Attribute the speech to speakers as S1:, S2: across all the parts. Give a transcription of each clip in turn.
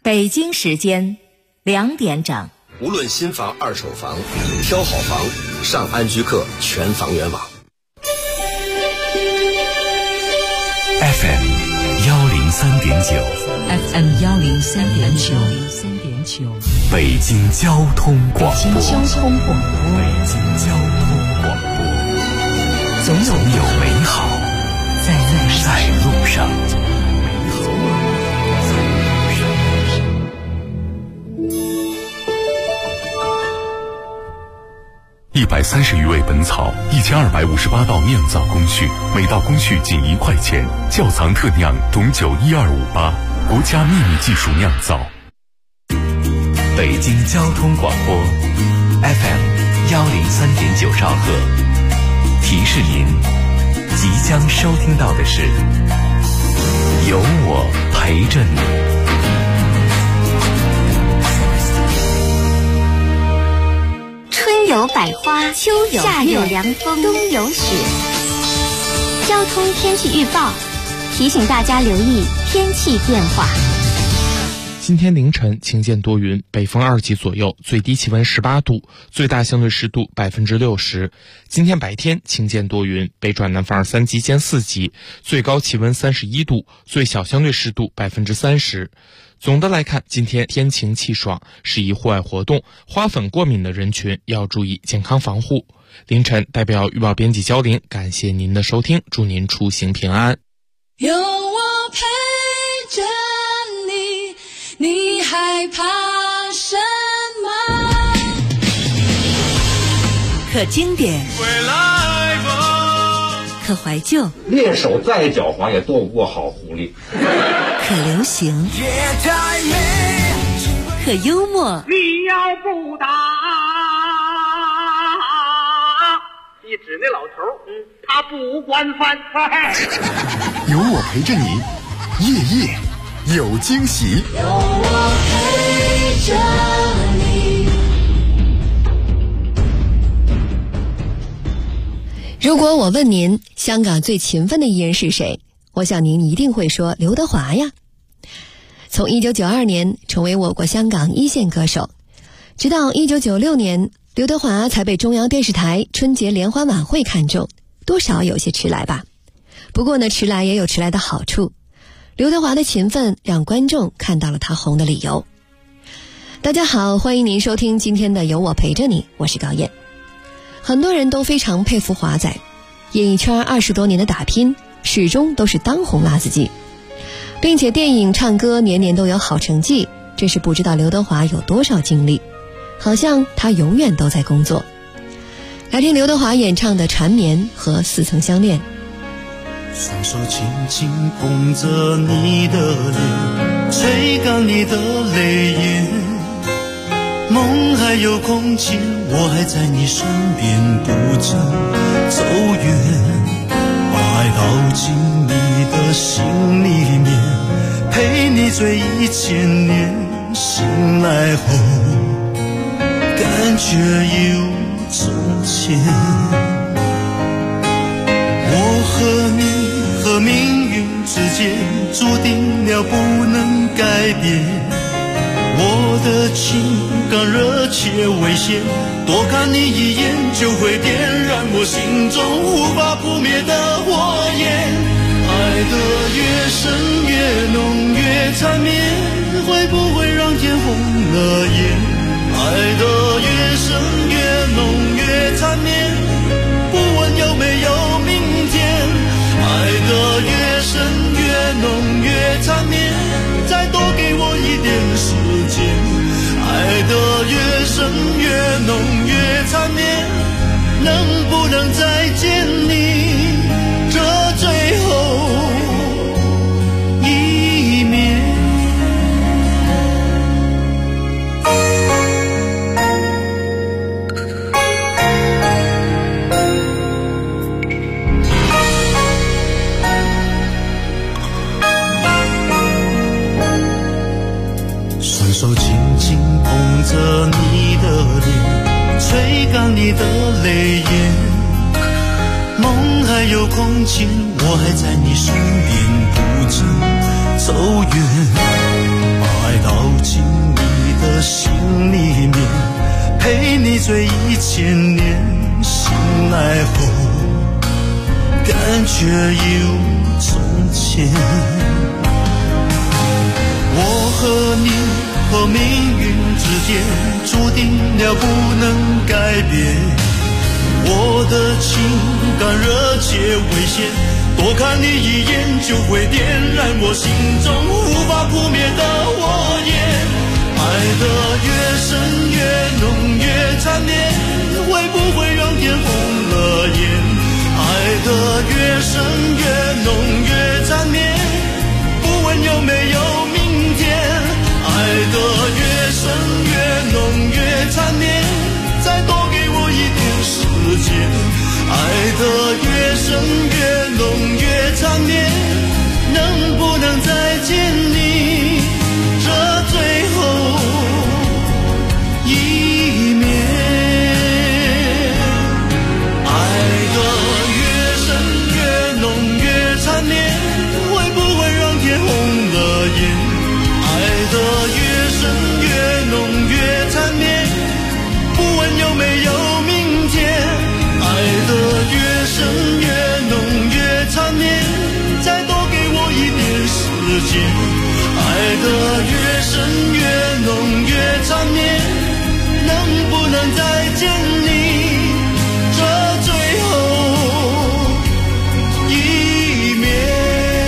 S1: 北京时间2点整。
S2: 无论新房、二手房，挑好房，上安居客全房源网。
S3: FM 103.9
S1: FM 103.9，
S3: 北京交通广播。
S1: 北京交通广播，总有美好在路上。
S3: 130余味本草，1258道酿造工序，每道工序仅1块钱。窖藏特酿董酒12588，国家秘密技术酿造。
S4: 北京交通广播 FM 103.9兆赫，提示您即将收听到的是有我陪着你。
S5: 春有百花，秋有夏有凉风，冬有雪。交通天气预报提醒大家留意天气变化。
S6: 今天凌晨晴间多云，北风2级左右，最低气温18度，最大相对湿度60%。今天白天晴间多云，北转南风3级兼4级，最高气温31度，最小相对湿度30%。总的来看，今天天晴气爽，适宜户外活动，花粉过敏的人群要注意健康防护。凌晨代表预报编辑焦林，感谢您的收听，祝您出行平安。
S7: 有我陪着你，你害怕什么？
S1: 可经典，可怀旧，
S8: 猎手再狡猾也斗不过好狐狸。
S1: 可流行，可幽默。
S9: 你要不打，一指那老头，他不惯犯。
S10: 有我陪着你，夜夜有惊喜。
S7: 有我陪着你。
S11: 如果我问您，香港最勤奋的艺人是谁？我想您一定会说刘德华呀。从1992年成为我国香港一线歌手，直到1996年，刘德华才被中央电视台春节联欢晚会看中，多少有些迟来吧。不过呢，迟来也有迟来的好处。刘德华的勤奋让观众看到了他红的理由。大家好，欢迎您收听今天的有我陪着你，我是高燕。很多人都非常佩服华仔，演艺圈20多年的打拼，始终都是当红辣子鸡，并且电影唱歌年年都有好成绩，真是不知道刘德华有多少精力，好像他永远都在工作。来听刘德华演唱的《缠绵》和《似曾相恋》。
S12: 双手轻轻捧着你的脸，吹干你的泪眼，梦还有空间，我还在你身边，不曾走远，把爱倒进你的心里面，陪你醉1000年，醒来后感觉有从前。我和你和命运之间注定了不能改变，我的情感热切危险，多看你一眼就会点燃我心中无法扑灭的火焰。爱得越深越浓越缠绵，会不会让天红了眼？爱得越深越浓越缠绵，不问有没有明天。爱得越深越浓越缠绵，再多给我一点时间。爱得越深越浓越缠绵，能不能再见你这最后一面？双手轻轻捧着你的脸，吹干你的泪眼，梦还有空间，我还在你身边，不曾走远，把爱埋到进你的心里面，陪你醉1000年，醒来后感觉一如从前。我和你和命运之间注定了不能改变，我的情感热切危险，多看你一眼就会点燃我心中无法扑灭的火焰。爱得越深越浓越缠绵，会不会让天红了眼？爱得越深越浓越缠绵，不问有没有明天。爱得越深越浓越缠绵，再多给我一点时间。爱得越深越浓越缠绵，能不能再见你这最后一面？爱得越深越浓越缠绵，会不会让天红了眼？爱得越深越浓越缠绵，不问有没有明天。爱得越深越浓越缠绵，再多给我一点时间。爱得越深越浓越缠绵，能不能再见你这最后一面？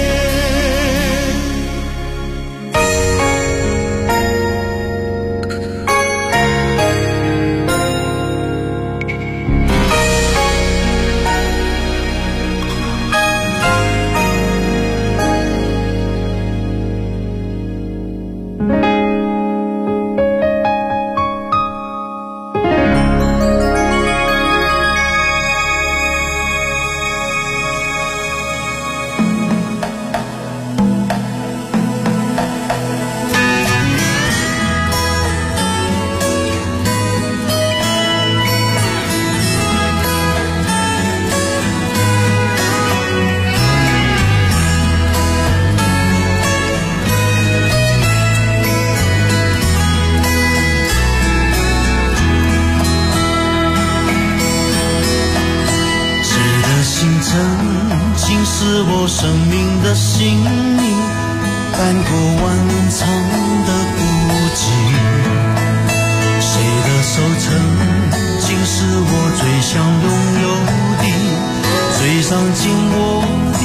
S12: 是我生命的姓名，翻过万长的孤寂。谁的手曾经是我最想拥有的，最伤尽我的。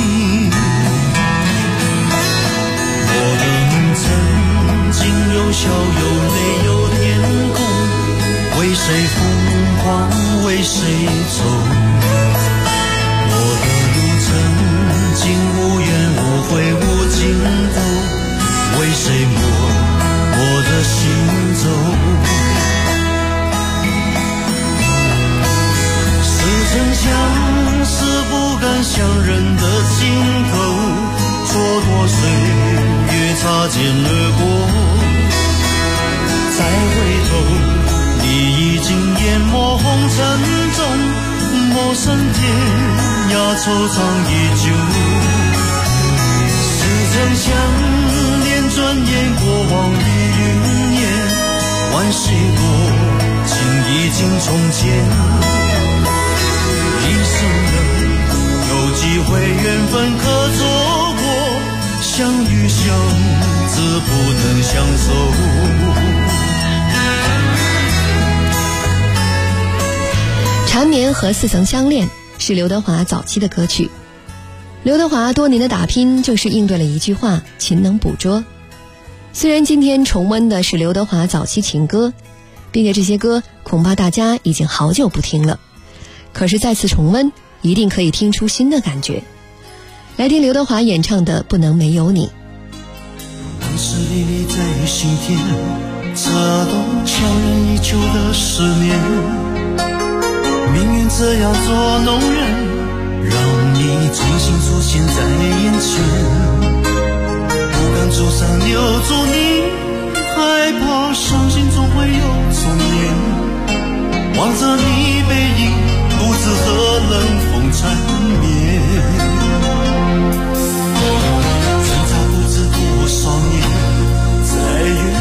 S12: 我的名曾经有笑有泪有天空，为谁疯狂为谁愁。曾经无怨无悔无尽头，为谁磨我的行走？似曾相识不敢相认的尽头，蹉跎岁月擦肩而过，再回头你已经淹没红尘中，陌生天涯惆怅依旧，似曾相恋，转眼过往已云烟，万事过情已经从前。一生人有机会缘分可错过，相遇相知不能相守。
S11: 缠绵和似曾相恋是刘德华早期的歌曲。刘德华多年的打拼就是应对了一句话，勤能捕捉。虽然今天重温的是刘德华早期情歌，并且这些歌恐怕大家已经好久不听了，可是再次重温一定可以听出新的感觉。来听刘德华演唱的《不能没有你》。
S12: 往事历历在心田，扯动强忍已久的思念，命运这样捉弄人，让你清醒出现在眼前，不敢住上留住你，害怕伤心总会有重演，望着你背影，不知何冷风缠绵，挣扎不知多少年，在原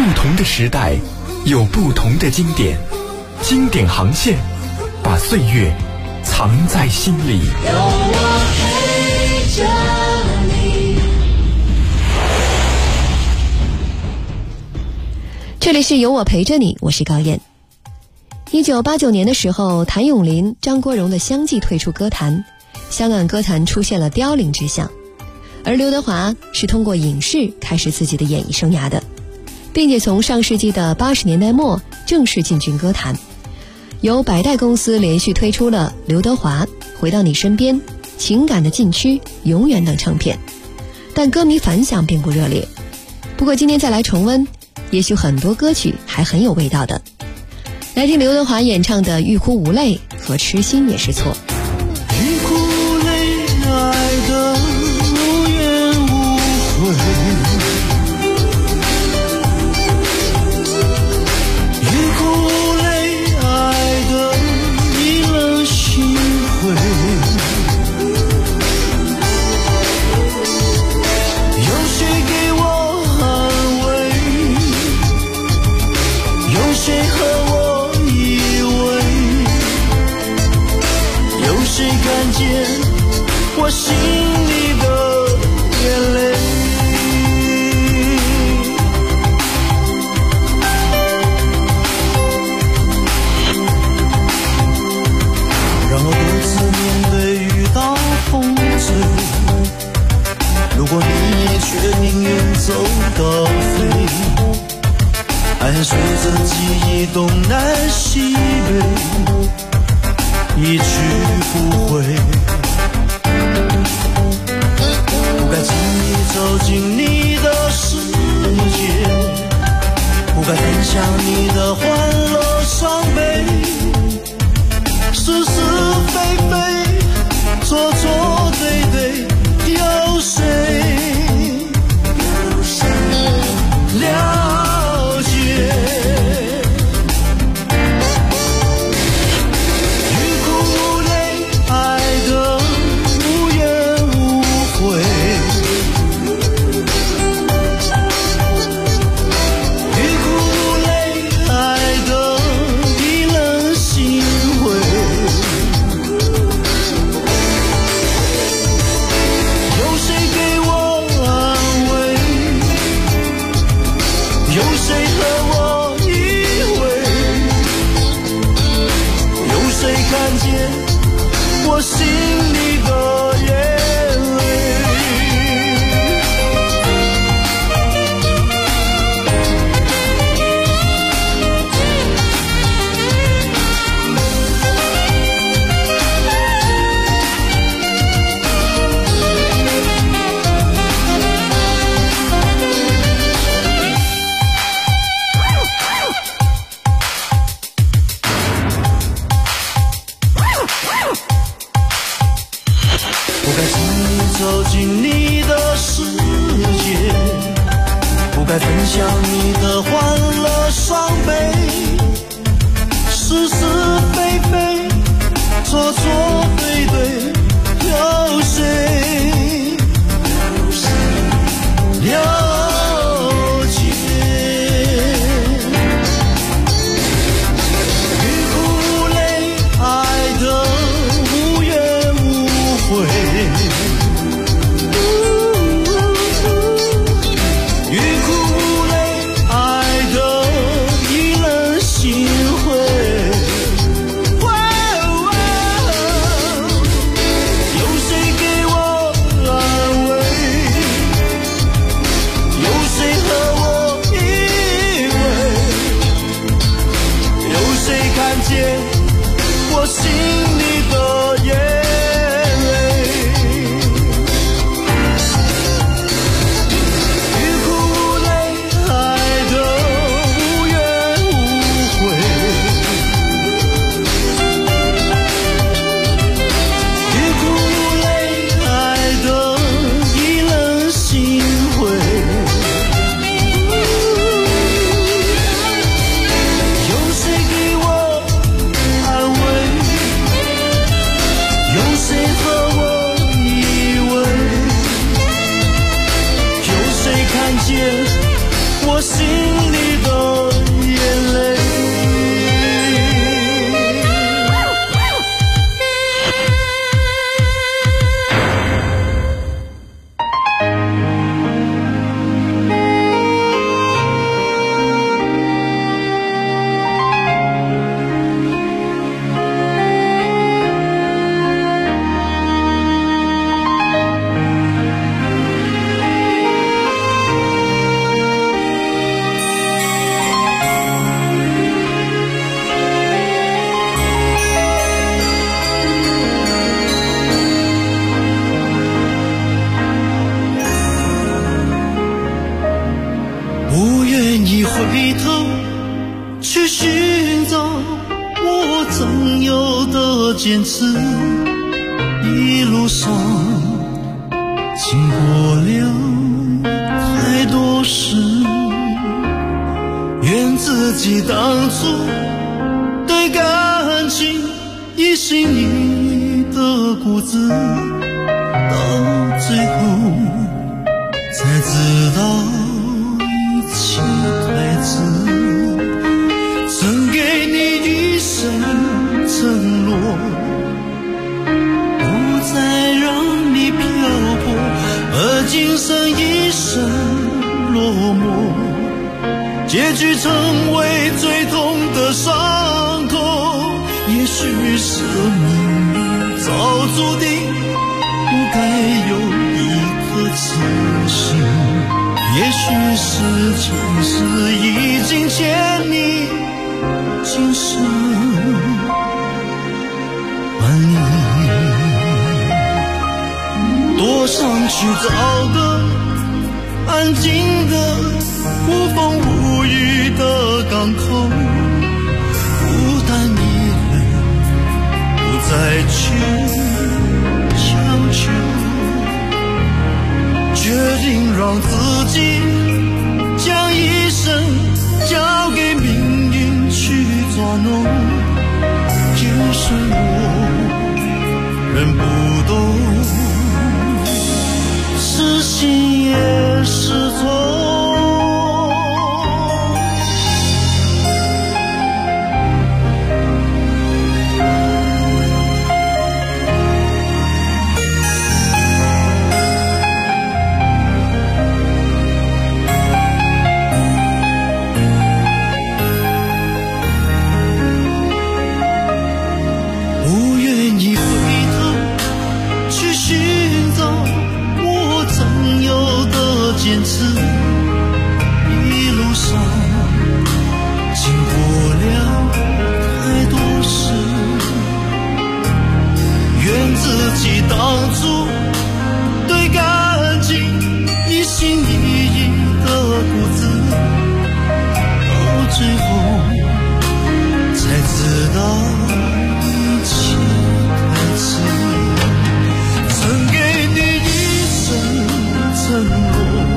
S10: 同的时代，有不同的经典，经典航线，把岁月藏在心里。
S7: 有我陪着你。
S11: 这里是有我陪着你，我是高燕。1989年的时候，谭咏麟、张国荣的相继退出歌坛，香港歌坛出现了凋零之象。而刘德华是通过影视开始自己的演艺生涯的，并且从上世纪的80年代末正式进军歌坛。由百代公司连续推出了刘德华、回到你身边、情感的禁区、永远等唱片，但歌迷反响并不热烈。不过今天再来重温，也许很多歌曲还很有味道的。来听刘德华演唱的《欲哭无泪》和《痴心也是错》。
S12: 欲哭无泪，爱的无怨无悔，欲哭无泪，爱的意冷心灰。有谁给我安慰？有谁和我谁看见我心里的眼泪？让我独自面对遇到风吹。如果你却宁愿走到飞，爱随着记忆东南西北，一去不回，不该轻易走进你的世界，不该分享你的欢乐伤悲，是是非非，错错对对，有谁了解？我心里的眼泪。走进你的世界，不该分享你的欢乐伤悲，是是非非，错错对对，有谁了解？欲哭无泪，爱的无怨无悔。 意回头去寻找我曾有的坚持，一路上经过了太多事，愿自己当初对感情一心一意的固执，到最后才知道一切太迟。曾给你一生承诺，不再让你漂泊，而今生一生落寞，结局成为最痛的伤口。也许是命运早注定不该有一颗痴心，也许是前世已经欠你今生还你。多想去找个安静的无风无雨的港口，孤单一人不再去强求，决定让自己将一生交给命运去捉弄。就算我人不懂，痴心也是错。坚持一路上经过了太多事，愿自己当初对感情一心一意的固执，到最后才知道一切太迟。曾给你一生承诺，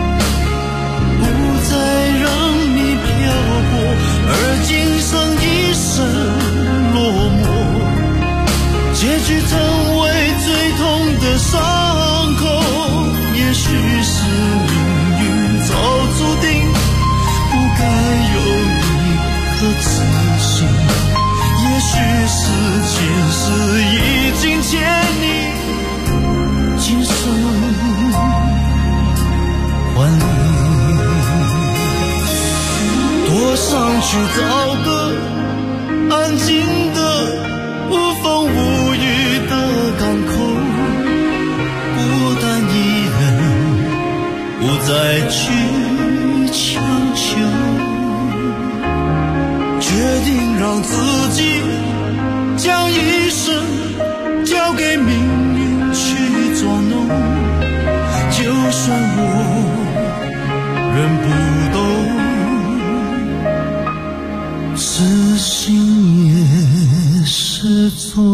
S12: 不再让你漂泊，而今生一生落寞，结局成为最痛的伤口。也许是命运早注定不该有一颗痴心，也许是前世已经欠你今生还你。多想去找个安静的无风无雨的港口，孤单一人不再去强求，决定让自己将一生交给命运去捉弄。就算我人不懂，痴心也是错。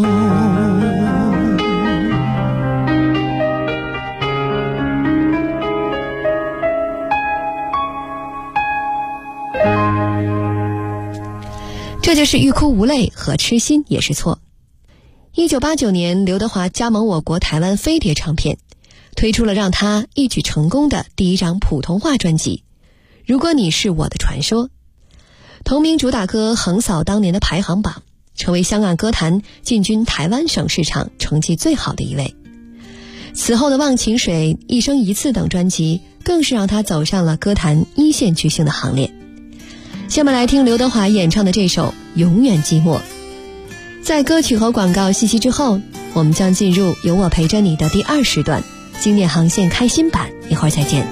S11: 这就是欲哭无泪和痴心也是错。1989年，刘德华加盟我国台湾飞碟唱片，推出了让他一举成功的第一张普通话专辑《如果你是我的传说》。同名主打歌横扫当年的排行榜，成为香港歌坛进军台湾省市场成绩最好的一位。此后的《忘情水》、《一生一次》等专辑更是让他走上了歌坛一线巨星的行列。下面来听刘德华演唱的这首《永远寂寞》。在歌曲和广告信息之后，我们将进入有我陪着你的第2时段经典航线开心版，一会儿再见。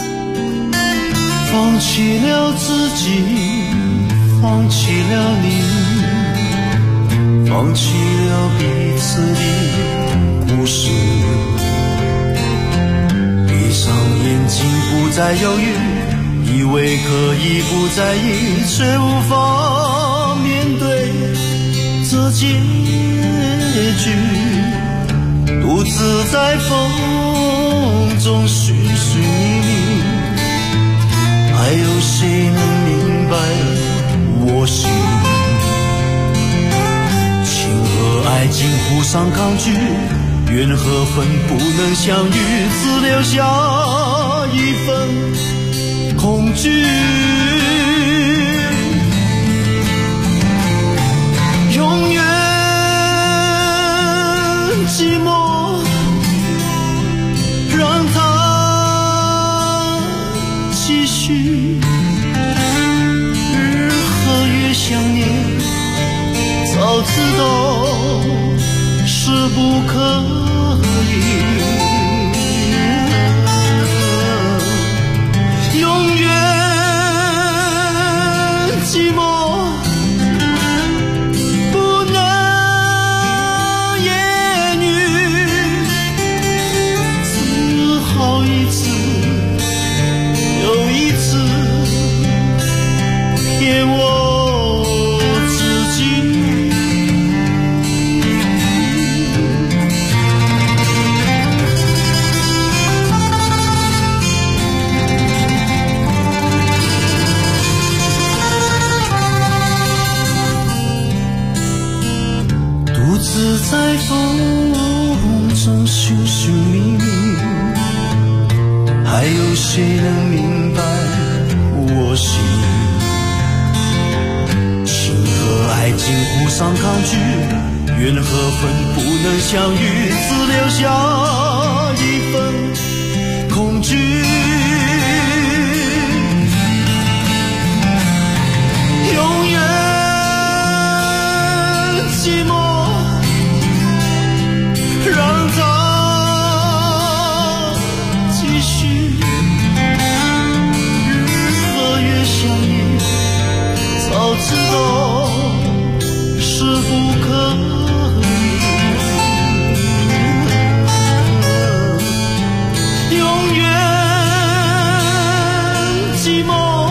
S12: 放弃了自己，放弃了你，放弃了彼此的故事，闭上眼睛不再犹豫，一以为可以不在意，却无法面对这结局。独自在风中寻寻觅觅，还有谁能明白我心？情和爱竟互相抗拒，缘和分不能相遇，只留下一份恐惧。永远寂寞，让它继续。日和月相念，早知道是不可以。永远寂寞，不能言语，只好一次又一次骗我自己。独自在风中寻寻觅觅，还有谁能明白我心？情和爱竟互相抗拒，缘和分不能相遇，只留下一份恐惧。永远寂寞，让它继续。日和月相念，早知道是不可以。永远寂寞，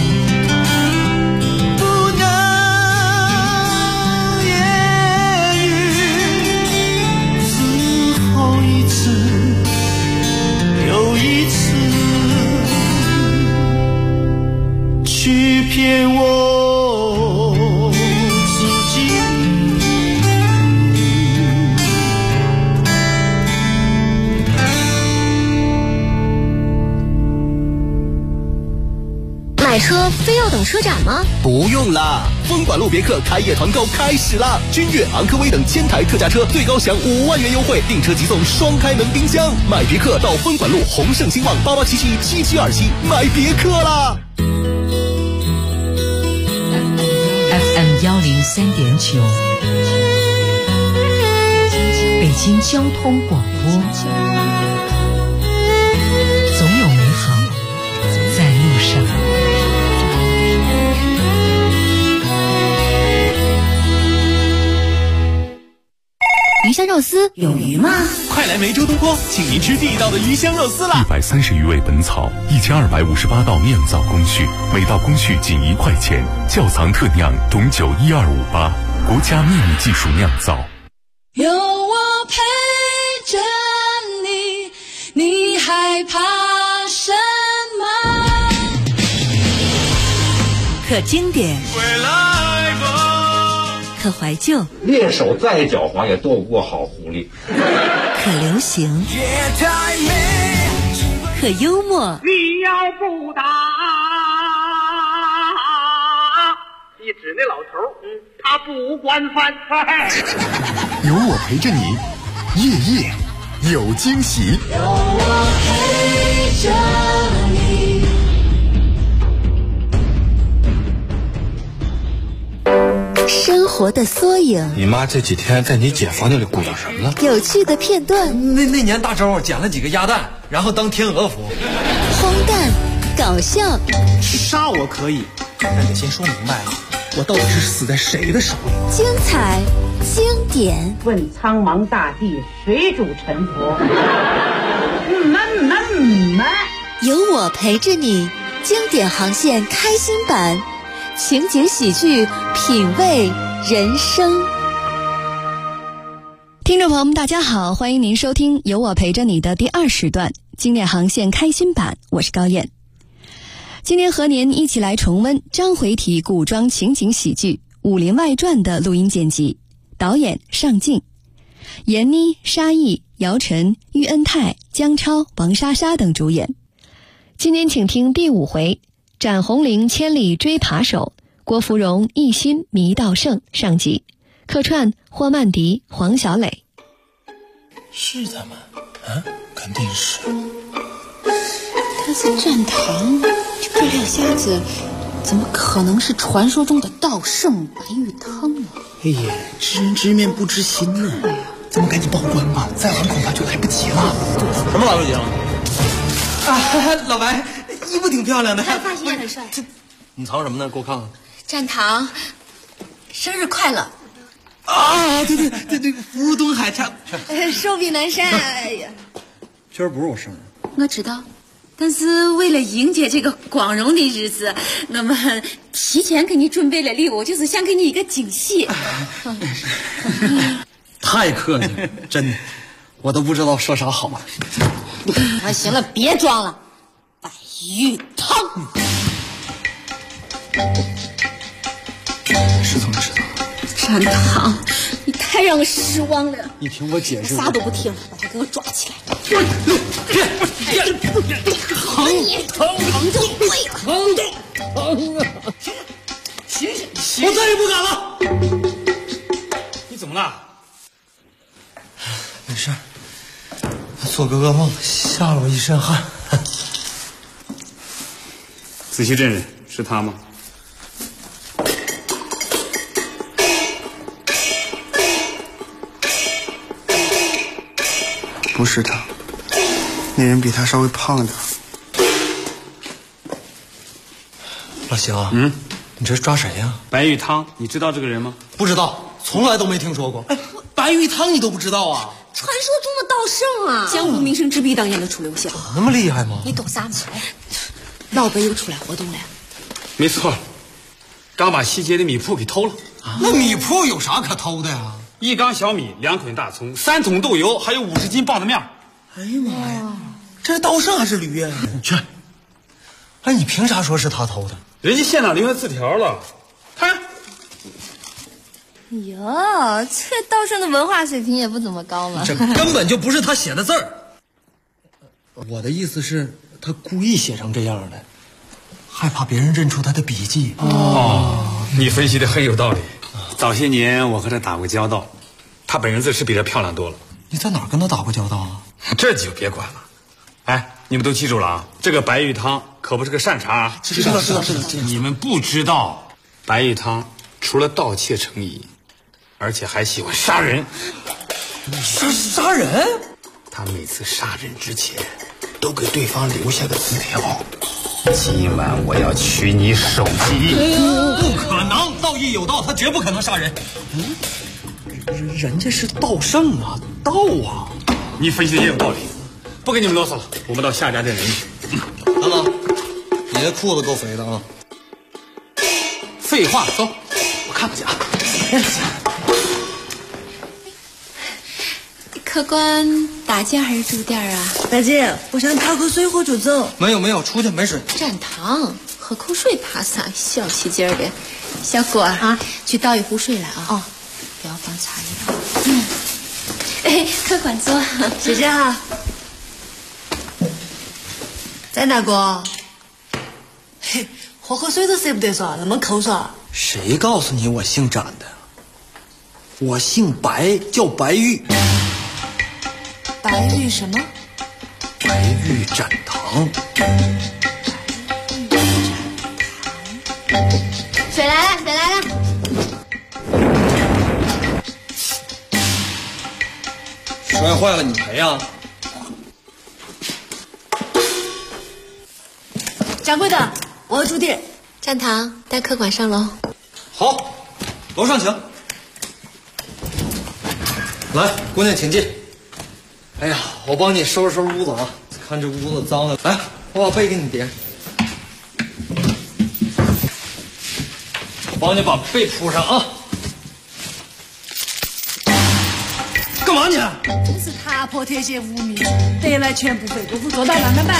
S12: 不能言语，只好一次又一次去骗我自己。
S5: 买车非要等车展吗？
S2: 不用啦，分管路别克开业团购开始啦！君越、昂科威等1000台特价车，最高享5万元优惠，订车即送双开门冰箱。买别克到分管路宏盛兴旺88777727，买别克啦
S13: ！FM 103.9，北京交通广播，总有美好在路上。
S5: 鱼香肉丝有鱼吗？
S14: 快来梅州东坡，请您吃地道的鱼香肉丝啦
S3: ！130余味本草，1258道酿造工序，每道工序仅1块钱，窖藏特酿董酒12588，国家秘密技术酿造。
S7: 有我陪着你，你害怕什么？
S13: 可经典，可怀旧，
S8: 猎手再狡猾也斗不过好狐狸。
S13: 可流行，可幽默。
S9: 你要不打，一指那老头，他不惯犯。
S10: 有我陪着你，夜夜有惊喜。
S7: 有我陪着你。
S11: 生活的缩影。
S2: 你妈这几天在你姐房间里鼓捣什么了？
S11: 有趣的片段。
S15: 那年大周捡了几个鸭蛋，然后当天鹅服。
S11: 荒诞，搞笑。
S15: 杀我可以，但得先说明白啊，我到底是死在谁的手里？
S11: 精彩，经典。
S16: 问苍茫大地，谁主沉浮？
S11: 有我陪着你，
S17: 经典航线开心版，情景喜剧，品味人生。
S11: 听众朋友们，大家好，欢迎您收听由我陪着你的第2时段经典航线开心版，我是高燕。今天和您一起来重温章回体古装情景喜剧《武林外传》的录音剪辑，导演尚敬，闫妮、沙溢、姚晨、喻恩泰、姜超、王莎莎等主演。今天请听第5回，展红绫千里追扒手，郭芙蓉一心迷道圣上集，客串霍曼迪、黄小磊。
S15: 是他们啊？肯定是。
S18: 但是战堂这两瞎子怎么可能是传说中的道圣白玉汤呢？
S15: 哎呀，知人知面不知心呢。咱们赶紧报官吧，再晚恐怕就来不及了。什么来不及了？啊，老白，衣服挺漂亮的。
S18: 发型也很帅。
S15: 你藏什么呢？给我看看。
S18: 战堂，生日快乐！
S15: 啊，对，福东海差，
S18: 寿比南山。哎呀，
S15: 今儿不是我生日，
S18: 我知道。但是为了迎接这个光荣的日子，那么提前给你准备了礼物，就是想给你一个惊喜。
S15: 太客气了，真的，我都不知道说啥好了。
S18: 行了，别装了，白玉汤。
S15: 是这么知道。
S18: 战堂，你太让我失望了。
S15: 你听我解释。
S18: 啥都不听，把他给我抓起来。
S15: 疼啊！行，我再也不敢了。
S14: 你怎么了？
S15: 没事，做个噩梦，吓了我一身汗。
S14: 仔细认认，是他吗？
S19: 不是他，那人比他稍微胖一点。
S15: 老邢，你这是抓谁呀？
S14: 白玉汤，你知道这个人吗？
S15: 不知道，从来都没听说过。哎，白玉汤你都不知道啊？
S18: 传说中的道圣啊，江湖名声直逼当年的楚留香。
S15: 那么厉害吗？
S18: 你懂啥吗？老北又出来活动了。
S14: 没错，刚把西街的米铺给偷了。
S15: 那米铺有啥可偷的呀
S14: ？1缸小米，2捆大葱，3桶豆油，还有50斤棒子面。
S15: 哎呀妈呀，这是道圣还是驴呀？你去！哎，你凭啥说是他偷的？
S14: 人家现场留下字条了，看。
S18: 哟，这道圣的文化水平也不怎么高嘛。
S15: 这根本就不是他写的字儿。我的意思是，他故意写成这样的，害怕别人认出他的笔迹。
S14: 你分析的很有道理。早些年我和他打过交道，他本人字是比他漂亮多了。
S15: 你在哪儿跟他打过交道啊？
S14: 这就别管了。哎，你们都记住了啊！这个白玉汤可不是个善茬啊！
S15: 知道。
S14: 你们不知道，白玉汤除了盗窃成瘾，而且还喜欢杀人。
S15: 杀人？
S14: 他每次杀人之前都给对方留下个字条。今晚我要取你首级。
S15: 不可能，道义有道，他绝不可能杀人。人家是道圣啊，道啊！
S14: 你分析的也有道理，不跟你们啰嗦了，我们到夏家店人去。
S15: 等等，你这裤子够肥的啊！
S14: 废话，走，我看看去啊。
S18: 客官打尖还是住店啊？
S20: 大姐，我想讨口水喝就走。
S15: 没有，出去没水。
S18: 站堂，喝口水怕啥？小气劲儿的。小郭啊，去倒一壶水来啊。哦，不要放茶叶。哎，客官坐。
S20: 谢谢哈。张大哥，嘿，喝口水都舍不得嗦，那么抠嗦。
S15: 谁告诉你我姓展的？我姓白，叫白玉。
S20: 白玉什么？
S15: 白玉展堂。
S18: 水来了。
S15: 摔坏了你赔啊！
S20: 掌柜的，我要住店。
S18: 站堂，带客官上楼。
S15: 好，楼上请。来，姑娘请进。哎呀，我帮你收拾收拾屋子啊，看这屋子脏的。来，我把被给你叠。 帮你把被铺上啊。干嘛你？
S20: 真是踏破铁鞋无觅，得来全不费功夫，做到慢慢办。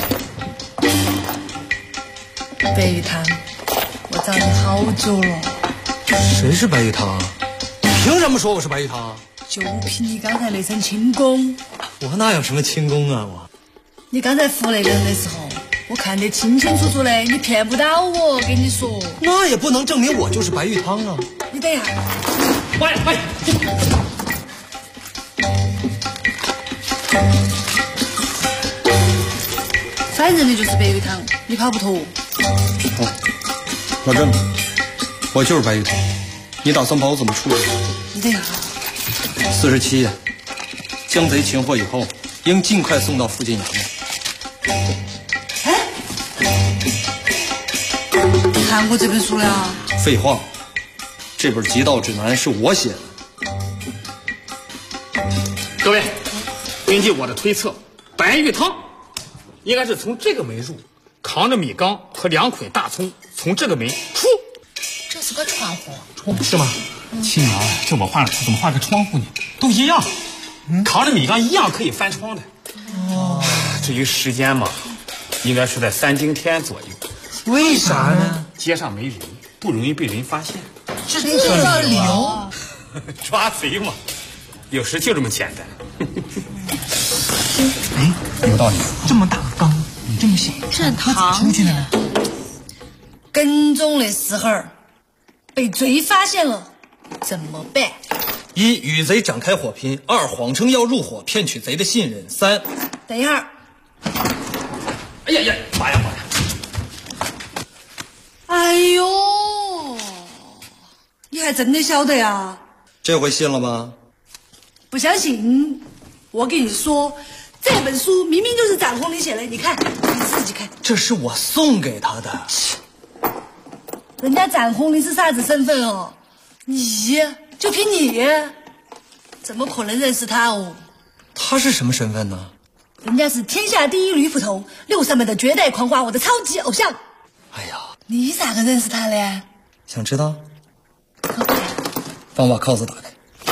S20: 白玉堂，我找你好久了。
S15: 谁是白玉堂？凭什么说我是白玉堂？
S20: 就凭你刚才那身轻功。
S15: 我哪有什么轻功啊我？
S20: 你刚才扶那个人的时候，我看得清清楚楚的，你骗不到我，跟你说。
S15: 那也不能证明我就是白玉汤啊！
S20: 你等一下。
S15: 喂。
S20: 反正你就是白玉汤，你跑不脱。
S15: 我认了，我就是白玉汤。你打算把我怎么处理？
S20: 你等一下。
S15: 47页，将贼擒获以后，应尽快送到附近衙门。
S20: 看过这本书了？
S15: 废话，这本极道指南是我写的。
S14: 各位，根据我的推测，白玉汤应该是从这个门入，扛着米缸和2捆大葱从这个门出。
S20: 这是个窗户，
S14: 不是吗？亲娘，这我画了，怎么画个窗户呢？都一样，扛着米缸一样可以翻窗的。哦，至于时间嘛，应该是在3更天左右。
S15: 为啥呢？
S14: 街上没人，不容易被人发现。
S20: 这个理由？
S14: 抓贼嘛，有时就这么简单。
S15: 哎，有道理。
S13: 这么大个缸，这么小，
S18: 这糖
S13: 出去了呢？
S20: 跟踪的时候被贼发现了，怎么办
S15: ？1. 与贼展开火拼；2. 谎称要入伙骗取贼的信任；3.
S20: 等一下。
S14: 哎呀，妈呀！
S20: 哎呦，你还真的晓得呀？
S15: 这回信了吧？
S20: 不相信？我跟你说，这本书明明就是展宏林写的，你看，你自己看。
S15: 这是我送给他的。
S20: 人家展宏林是啥子身份哦？你就凭你，怎么可能认识他哦？
S15: 他是什么身份呢？
S20: 人家是天下第一女捕头，6扇门的绝代狂花，我的超级偶像。
S15: 哎呀，
S20: 你咋个认识他嘞？
S15: 想知道？帮我把铐子打开。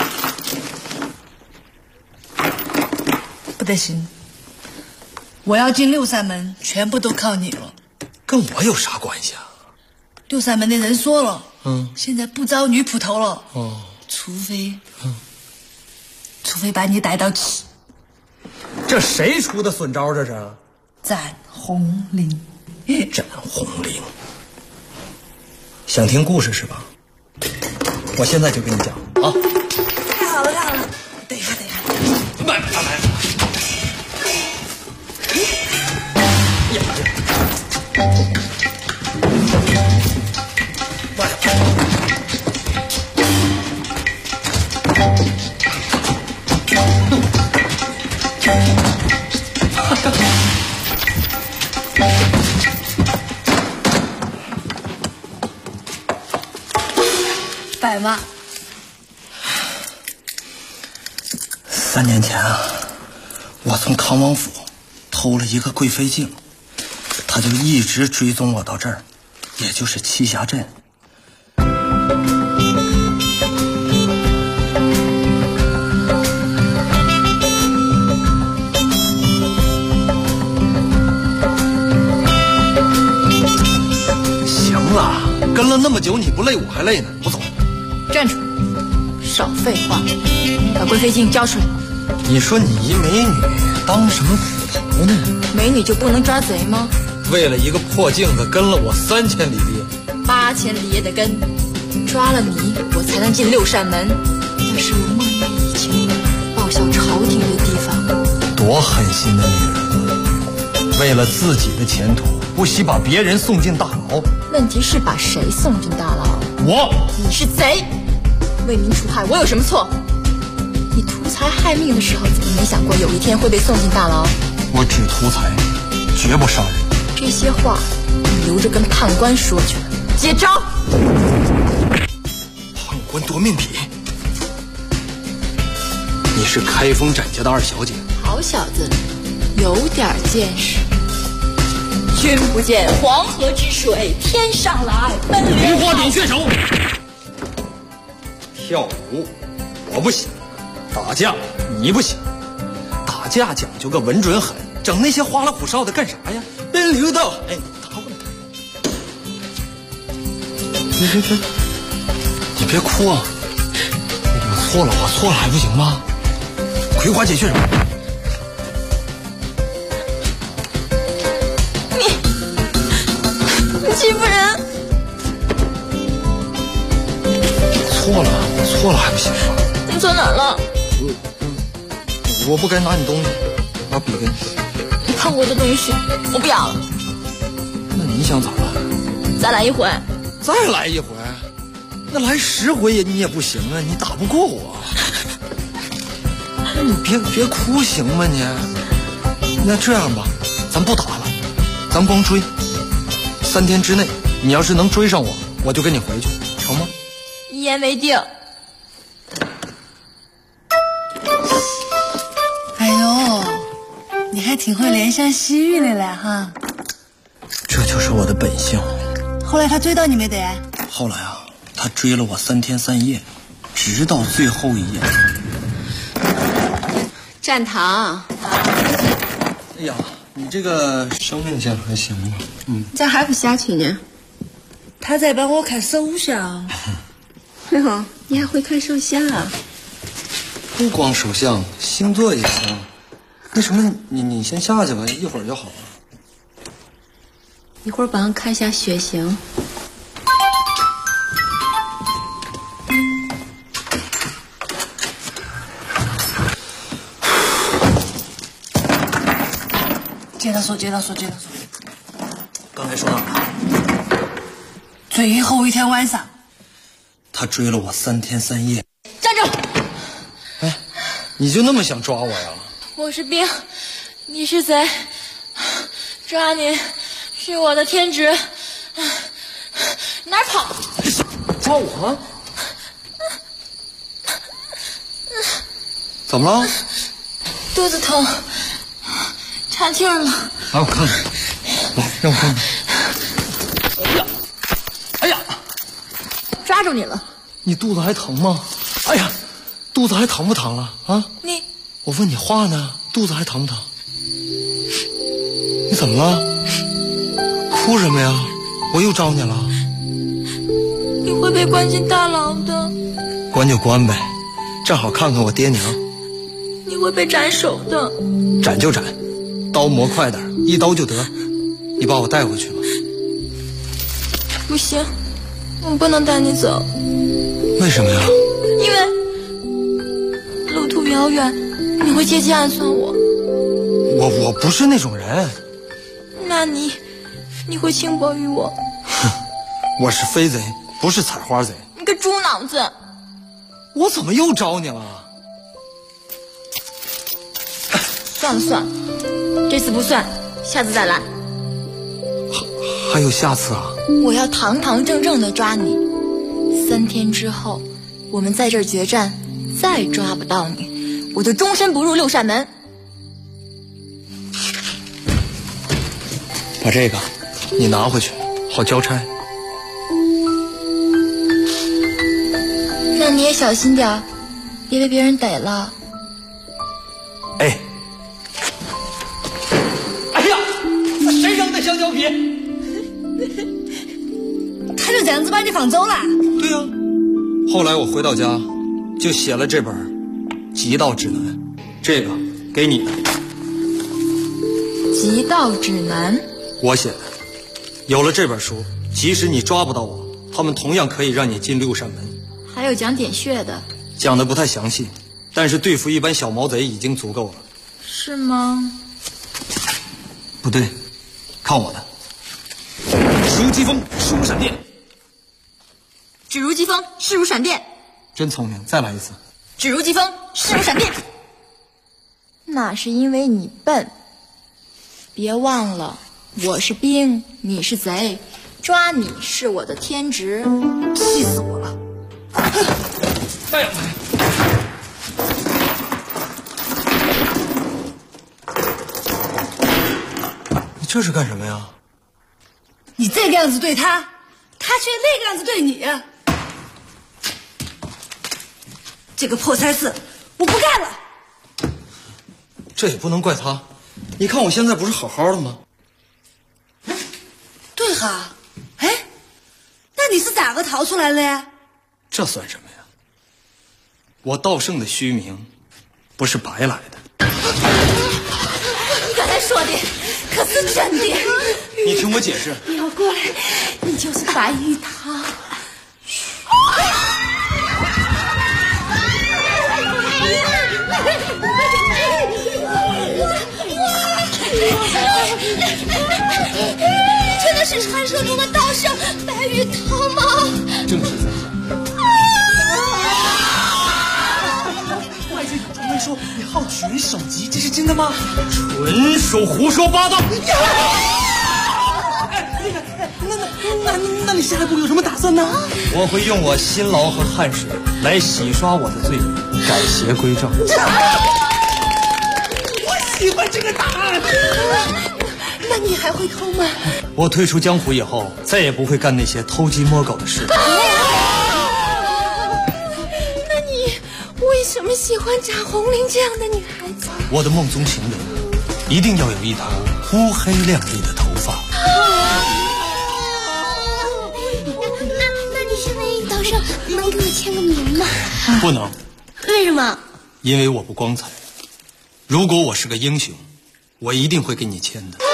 S20: 不得行，我要进6扇门，全部都靠你了。
S15: 跟我有啥关系啊
S20: ？6扇门的人说了，现在不招女捕头了。
S15: 哦，
S20: 除非把你逮到起。
S15: 这谁出的损招？这是
S20: 展宏林。
S15: 展宏林，想听故事是吧？我现在就跟你讲啊！
S20: 太好了，太好了！等一下，
S14: 慢。
S20: 摆吗
S15: ？3年前啊，我从康王府偷了一个贵妃镜，他就一直追踪我到这儿，也就是栖霞镇。行了，跟了那么久，你不累我还累呢，我走。
S18: 站住！少废话，把贵妃镜交出来。
S15: 你说你一美女当什么捕头呢？
S18: 美女就不能抓贼吗？
S15: 为了一个破镜子跟了我3千里地
S18: ，8千里也得跟。抓了你，我才能进6扇门，那是我梦寐以求报效朝廷的地方。
S15: 多狠心的女人啊！为了自己的前途，不惜把别人送进大牢。
S18: 问题是把谁送进大牢？
S15: 我。
S18: 你是贼，为民除害，我有什么错？你图财害命的时候，怎么没想过有一天会被送进大牢？
S15: 我只图财，绝不杀人。
S18: 这些话你留着跟判官说去了。接招！
S15: 判官夺命笔，你是开封展家的2小姐。
S18: 好小子，有点见识。
S17: 君不见黄河之水天上来，奔流。
S14: 梨花点穴手。
S15: 跳舞我不行，打架你不行。打架讲究个稳准狠，整那些花里胡哨的干啥呀？奔流到海，打过来。别，你别哭啊！我错了还不行吗？葵花点穴手。
S17: 你欺负人！
S15: 我错了还不行吗？
S17: 你错哪儿了？
S15: 我不该拿你东西，拿笔给你。
S17: 你看我的东西，我不要了。
S15: 那你想咋办？
S17: 再来一回。
S15: 再来一回？那来10回你也不行啊！你打不过我。那你别哭行吗你？那这样吧，咱不打了，咱光追。3天之内，你要是能追上我，我就跟你回去，成吗？
S17: 一言为定。
S20: 哎呦，你还挺会怜香惜玉的嘞哈！
S15: 这就是我的本性。
S20: 后来他追到你没得？
S15: 后来啊，他追了我3天3夜，直到最后一夜。
S18: 站堂。
S15: 哎呀，你这个生命线还行吗？
S18: 这还不下去呢？
S20: 他在帮我看手相。
S18: 哟，你还会看手相啊？
S15: 不光手相，星座也行。那什么，你先下去吧，一会儿就好了。
S18: 一会儿帮我看一下血型。
S20: 接着说。
S15: 刚才说哪儿了？
S20: 最后一天晚上，
S15: 他追了我3天3夜。
S17: 站住！
S15: 哎，你就那么想抓我呀？
S17: 我是兵，你是贼，抓你是我的天职。哪儿跑？
S15: 抓我？怎么了？
S17: 肚子疼，岔气儿了。
S15: 来，我看看。来，让我看看。哎呀！
S17: 抓住你了。
S15: 你肚子还疼吗？哎呀，肚子还疼不疼了啊？我问你话呢，肚子还疼不疼？你怎么了？哭什么呀？我又招你了？
S17: 你会被关进大牢的。
S15: 关就关呗，正好看看我爹娘。
S17: 你会被斩首的。
S15: 斩就斩，刀磨快点，一刀就得。你把我带回去吧。
S17: 不行，我不能带你走。
S15: 为什么呀？
S17: 因为路途遥远，你会借机暗算我。
S15: 我不是那种人。
S17: 那你会轻薄于我。
S15: 哼，我是飞贼，不是采花贼。
S17: 你个猪脑子！
S15: 我怎么又招你了？
S17: 算了，这次不算，下次再来。
S15: 还有下次啊？
S17: 我要堂堂正正的抓你。3天之后，我们在这儿决战，再抓不到你，我就终身不入6扇门。
S15: 把这个你拿回去，好交差。
S17: 那你也小心点，别被别人逮了。
S15: 哎呀，谁扔的香蕉皮？
S20: 他就这样子把你放走了？
S15: 对呀。后来我回到家，就写了这本《极道指南》，这个给你的。
S17: 极道指南？
S15: 我写的。有了这本书，即使你抓不到我，他们同样可以让你进6扇门。
S17: 还有讲点穴的。
S15: 讲的不太详细，但是对付一般小毛贼已经足够了。
S17: 是吗？
S15: 不对，看我的。
S14: 指如疾风，势如闪电。
S17: 指如疾风，势如闪电。
S15: 真聪明，再来一次。
S17: 指如疾风，势如闪电。那是因为你笨。别忘了，我是兵，你是贼，抓你是我的天职。
S20: 气死我了！
S14: 哎呀！
S15: 你这是干什么呀？
S20: 你这个样子对他，他却那个样子对你。这个破差事，我不干了。
S15: 这也不能怪他，你看我现在不是好好的吗？
S20: 对哈，哎，那你是咋个逃出来的呀？
S15: 这算什么呀？我道圣的虚名，不是白来的。
S20: 你刚才说的可是真的？
S15: 你听我解释。
S20: 你要过来，你就是白玉堂。
S7: 真的是传说中的道圣白玉堂吗？
S15: 正是。
S19: 外界有传闻说你好举人首级，这是真的吗？
S14: 纯属胡说八道。
S19: 那你下一步有什么打算呢？
S15: 我会用我辛劳和汗水来洗刷我的罪孽，改邪归正。
S19: 我喜欢这个答案。
S20: 那你还会偷吗？
S15: 我退出江湖以后，再也不会干那些偷鸡摸狗的事。
S7: 那你为什么喜欢展红绫这样的女孩子？
S15: 我的梦中情人一定要有一头乌黑亮丽的头发。
S7: 那你身为道圣，能给我签个名吗？
S15: 不能。
S7: 为什么？
S15: 因为我不光彩。如果我是个英雄，我一定会给你签的。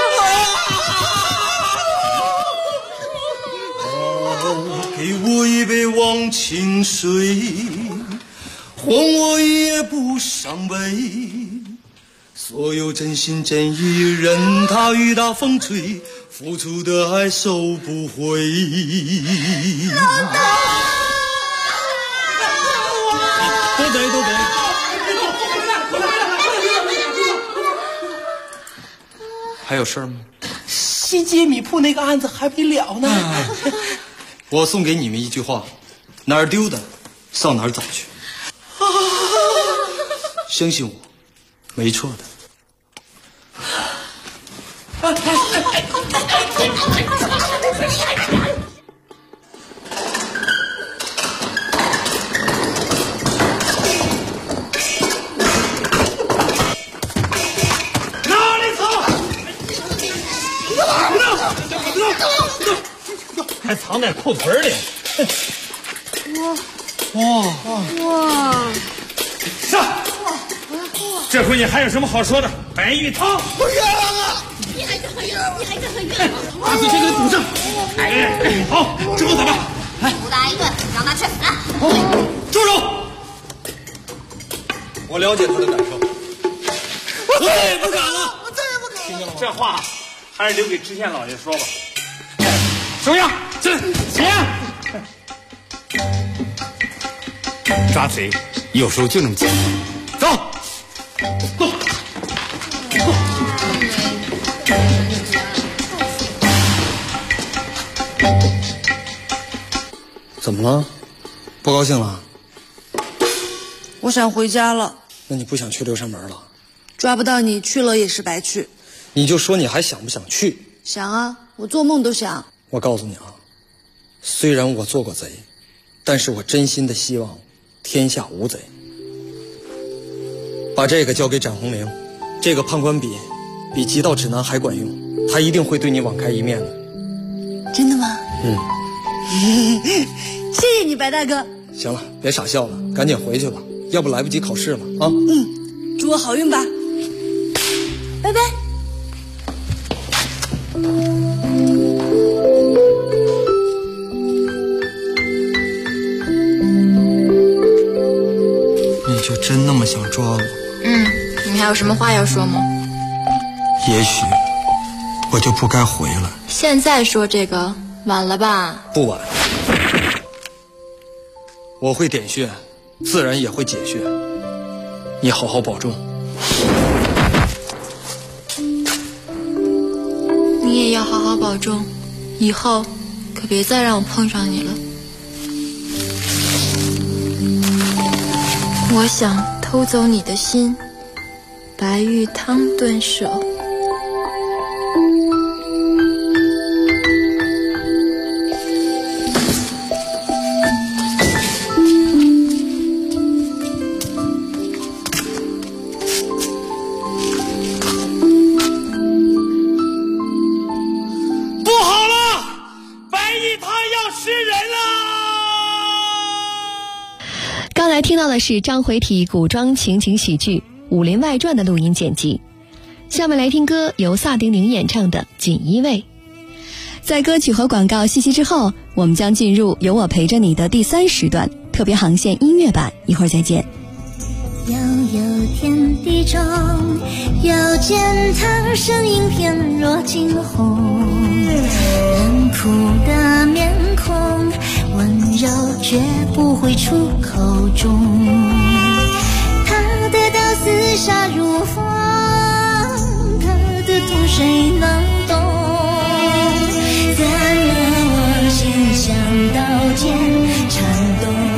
S15: 给我一杯忘情水，换我一夜不伤悲。所有真心真意任它雨打风吹，付出的爱收不回。都得。还有事儿吗？
S19: 西街米铺那个案子还没了呢。
S15: 我送给你们一句话：哪儿丢的，上哪儿找去。相信我，没错的。
S14: 还藏在裤腿里。
S7: 哇！
S14: 上！这回你还有什么好说的？白玉汤！
S7: 不冤枉啊！你还真很冤枉！
S14: 把嘴先给他堵上！哎，好，之后咋办？
S7: 武打一顿，让他去死！
S14: 住手！
S15: 我了解他的感受。
S14: 我再也不敢了！听见了吗？这话还是留给知县老爷说吧。收押，起来！抓贼有时候就那么简单。走。
S15: 怎么了？不高兴了？
S20: 我想回家了。
S15: 那你不想去留山门了？
S20: 抓不到你，去了也是白去。
S15: 你就说你还想不想去？
S20: 想啊，我做梦都想。
S15: 我告诉你啊，虽然我做过贼，但是我真心的希望天下无贼。把这个交给展红绫，这个判官笔比极道指南还管用，他一定会对你网开一面的。
S20: 真的吗？
S15: 嗯。
S20: 谢谢你，白大哥。
S15: 行了，别傻笑了，赶紧回去吧，要不来不及考试了啊。
S20: 祝我好运吧，拜拜。
S15: 你就真那么想抓我？
S17: 你还有什么话要说吗？
S15: 也许我就不该回来。
S17: 现在说这个晚了吧？
S15: 不晚，我会点穴，自然也会解穴。你好好保重。
S17: 你也要好好保重，以后可别再让我碰上你了。我想偷走你的心，白玉汤炖手。
S9: 他要吃人啦！
S11: 刚才听到的是章回体古装情景喜剧《武林外传》的录音剪辑。下面来听歌，由萨顶顶演唱的《锦衣卫》。在歌曲和广告息息之后，我们将进入有我陪着你的第3时段特别航线音乐版，一会儿再见。
S21: 悠悠天地中，又见他身影翩若惊鸿，冷酷的面孔，温柔绝不会出口中。他的刀厮杀如风，他的痛谁能懂？怎么我心像刀剑颤动？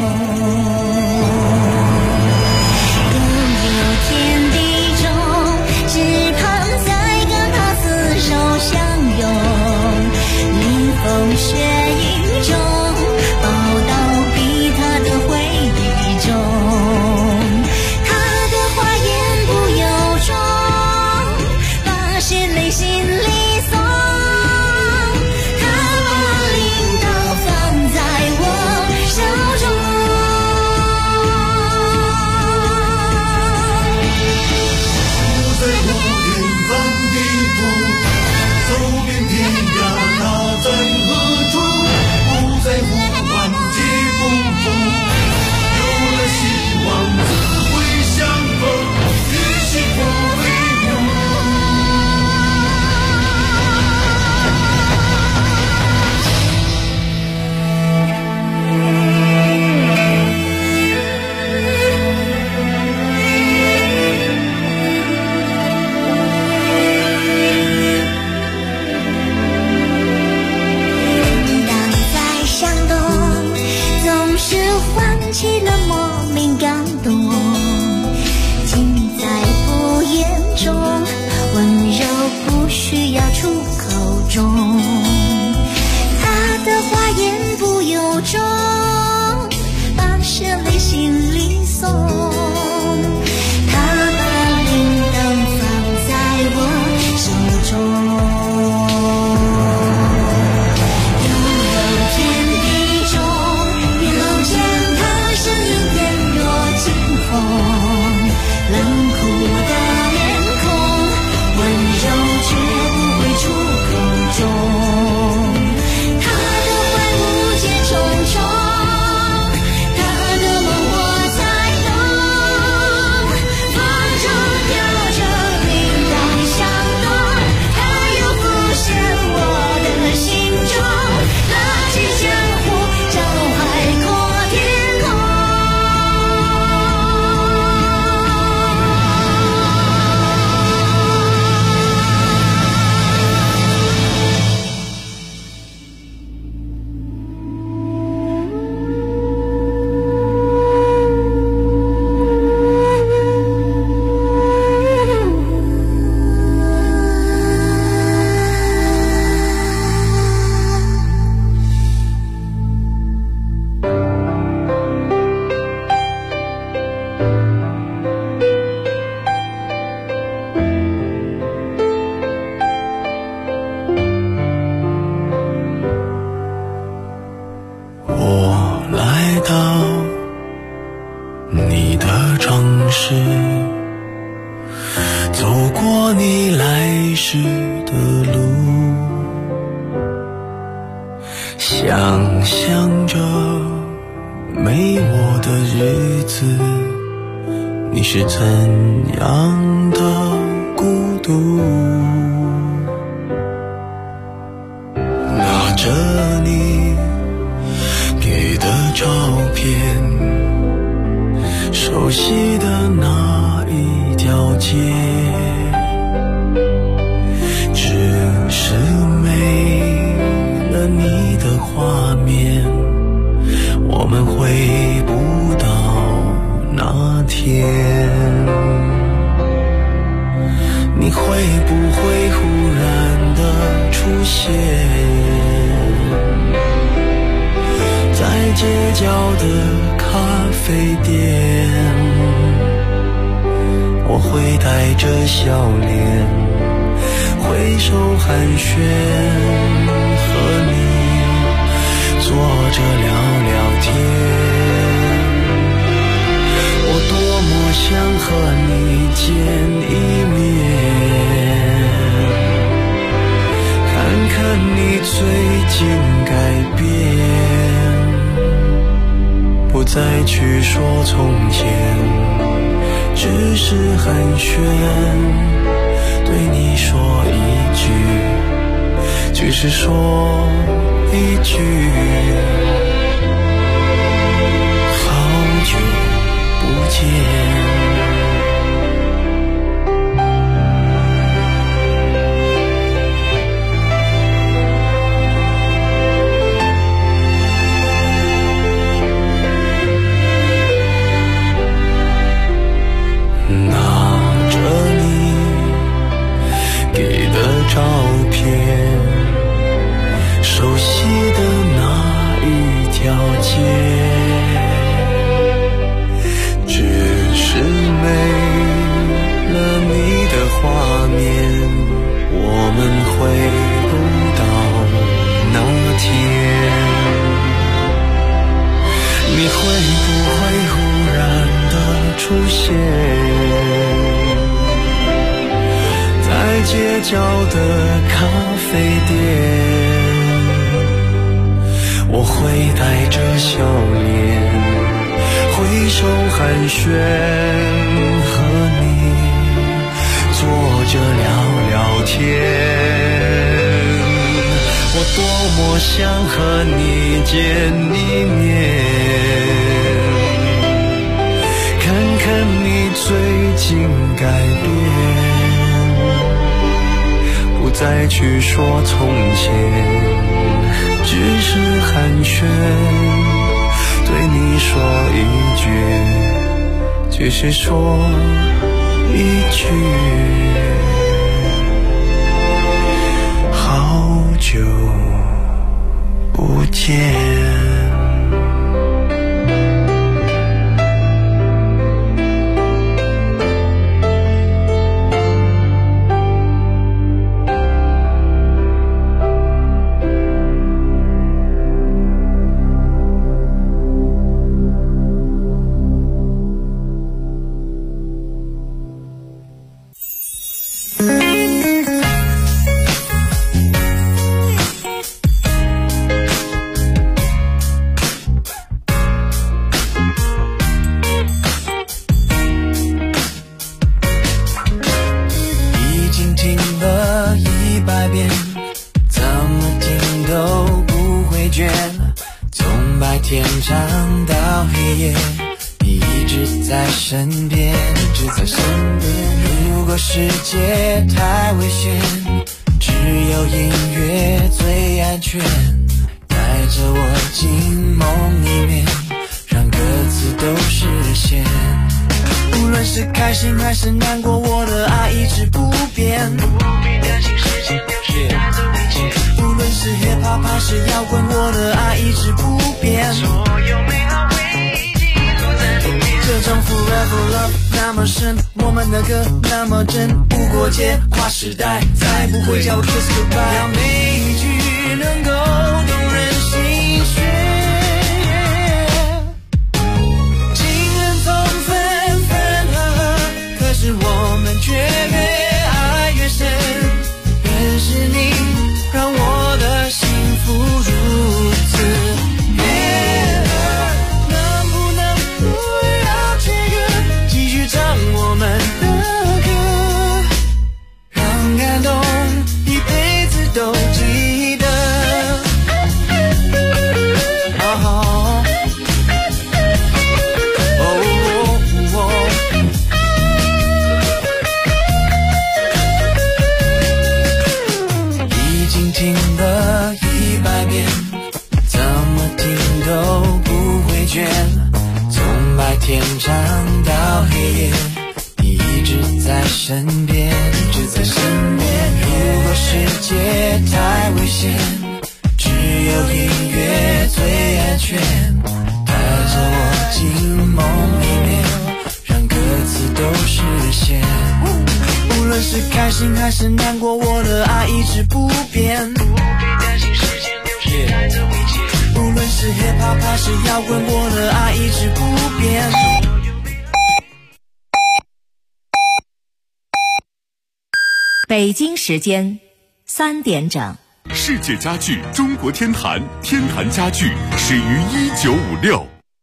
S21: 风雪影中，宝刀逼他的回忆中，他的花言不由衷，把血泪心里送。他把领导放在我手中，
S12: 不在乎天翻地覆，走遍天涯他在何处？不在乎万劫不复，有了希望自会相逢，与幸福为伍。
S21: 起了莫名感动，尽在不言中，温柔不需要出口中。他的话言不由衷，把血泪心里送。他把铃铛放在我手中。冷酷的面孔，温柔绝不会出口中。他的怀无解重重，他的梦我在懂。风中飘着铃铛响动，他又浮现我的心中。拉起江湖，找海阔天空。
S12: 想象着没我的日子，你是怎样的孤独？拿着你给的照片，熟悉的那一条街，只是没了你的画面，我们回不到那天。你会不会忽然的出现在街角的咖啡店？我会带着笑脸挥手寒暄，和你着聊聊天。我多么想和你见一面，看看你最近改变，不再去说从前，只是寒暄，对你说一句，只是说一句，好久不见。照片，熟悉的那一条街，只是没了你的画面，我们回不到那天。你会不会忽然的出现在街角的咖啡店？我会带着笑脸挥手寒暄，和你坐着聊聊天。我多么想和你见一面，看看你最近改变，不再去说从前，只是寒暄，对你说一句，只是说一句，好久不见。时代再不会叫我 kiss goodbye， 要每一句能够动人心弦。情人总分分合合，可是我们却越爱越深。认识你让我的幸福如此悦耳，能不能不要切割，继续唱我们的感动一辈子都记得。已经听了100遍，怎么听都不会倦，从白天唱到黑夜，你一直在身边，一直在身边。如果世界太危险，只有音乐最安全，带着我进梦里面，让歌词都实现。无论是开心还是难过，我的爱一直不变，不必担心时间流逝带走一切。无论是 hip
S4: 发现摇滚我的爱一直不变。
S22: 北京时间3点整。
S3: 世界家具中国天坛，天坛家具始于1956。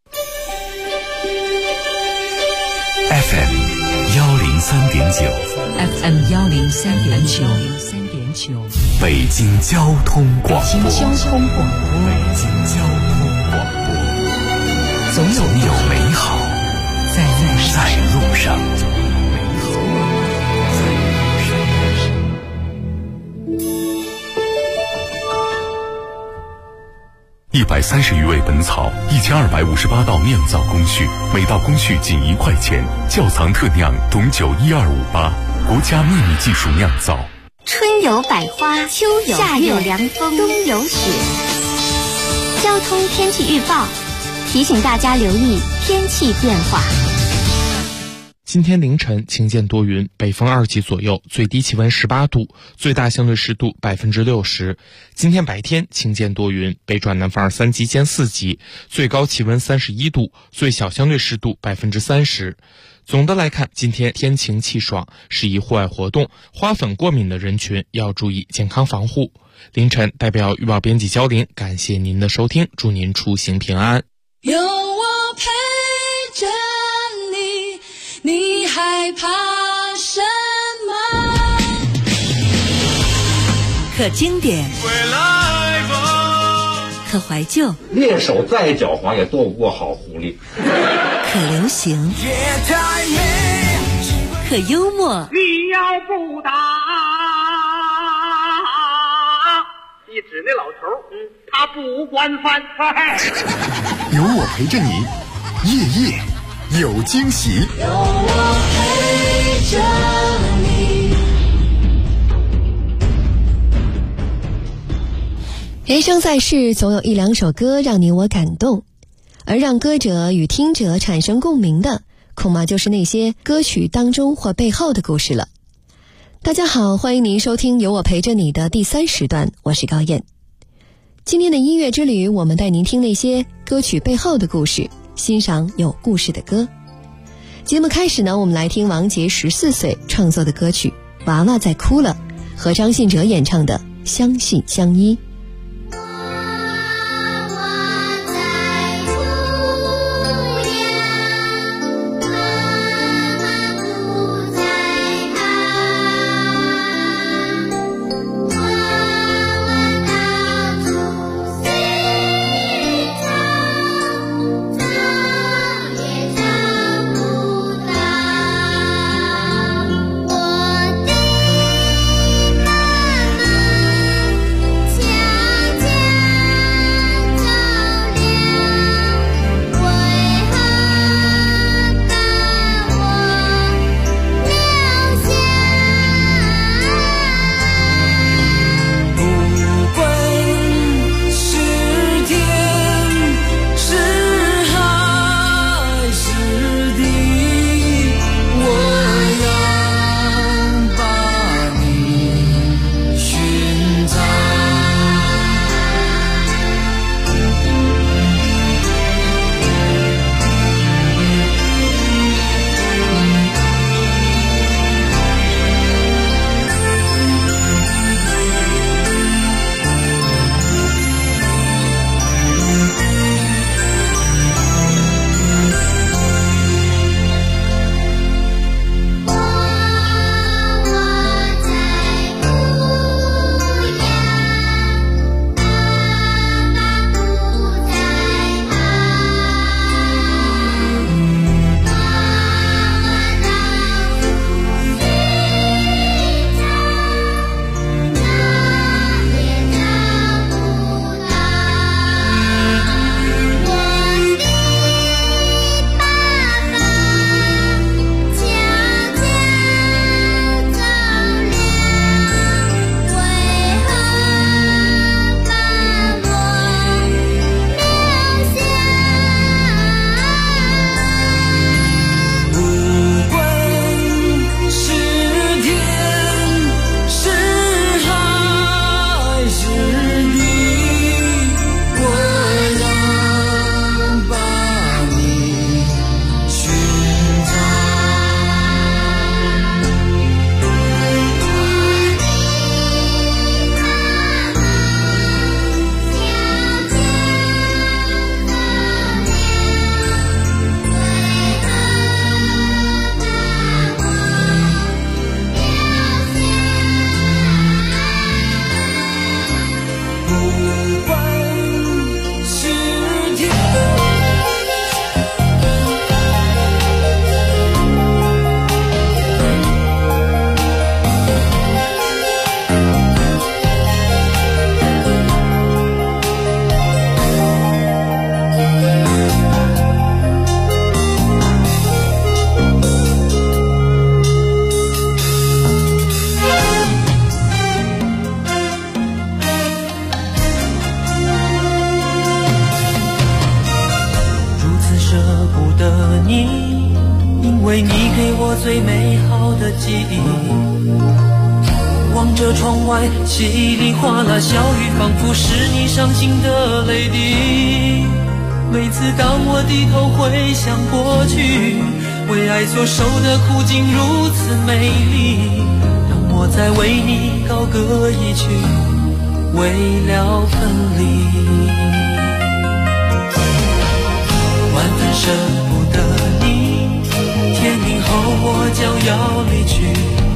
S1: FM 103.9
S13: FM 103.9
S1: 北京交通广播。
S13: 北京交通广播。
S1: 北京交通广播。总有美好在路上。
S3: 130余味本草，1258道酿造工序，每道工序仅1块钱。窖藏特酿董酒12588，国家秘密技术酿造。
S5: 春有百花，秋有夏有凉风，冬有雪。交通天气预报提醒大家留意天气变化。
S6: 今天凌晨晴间多云，北风2级左右，最低气温18度，最大相对湿度60%。今天白天晴间多云，北转南风3级兼4级，最高气温31度，最小相对湿度30%。总的来看，今天天晴气爽，适宜户外活动，花粉过敏的人群要注意健康防护。凌晨代表预报编辑焦林，感谢您的收听，祝您出行平安。
S7: 有我陪着你，你害怕什么？
S13: 可经典，可怀旧，
S8: 猎手再狡猾也斗不过好狐狸。
S13: 可流行，可幽默。
S9: 你要不打，一指那老头，他不惯犯。
S10: 有我陪着你，夜夜有惊喜。
S7: 有我陪着你。
S11: 人生在世，总有1、2首歌让你我感动，而让歌者与听者产生共鸣的，恐怕就是那些歌曲当中或背后的故事了。大家好，欢迎您收听有我陪着你的第3时段，我是高燕。今天的音乐之旅，我们带您听那些歌曲背后的故事，欣赏有故事的歌。节目开始呢，我们来听王杰14岁创作的歌曲《娃娃在哭了》和张信哲演唱的《相信相依》。
S21: 我的妈妈。
S4: 为你给我最美好的记忆。望着窗外稀里哗啦小雨，仿佛是你伤心的泪滴。每次当我低头回想过去，为爱所受的苦境如此美丽，让我再为你高歌一曲，为了分离。万分舍不得你，天明后我将要离去，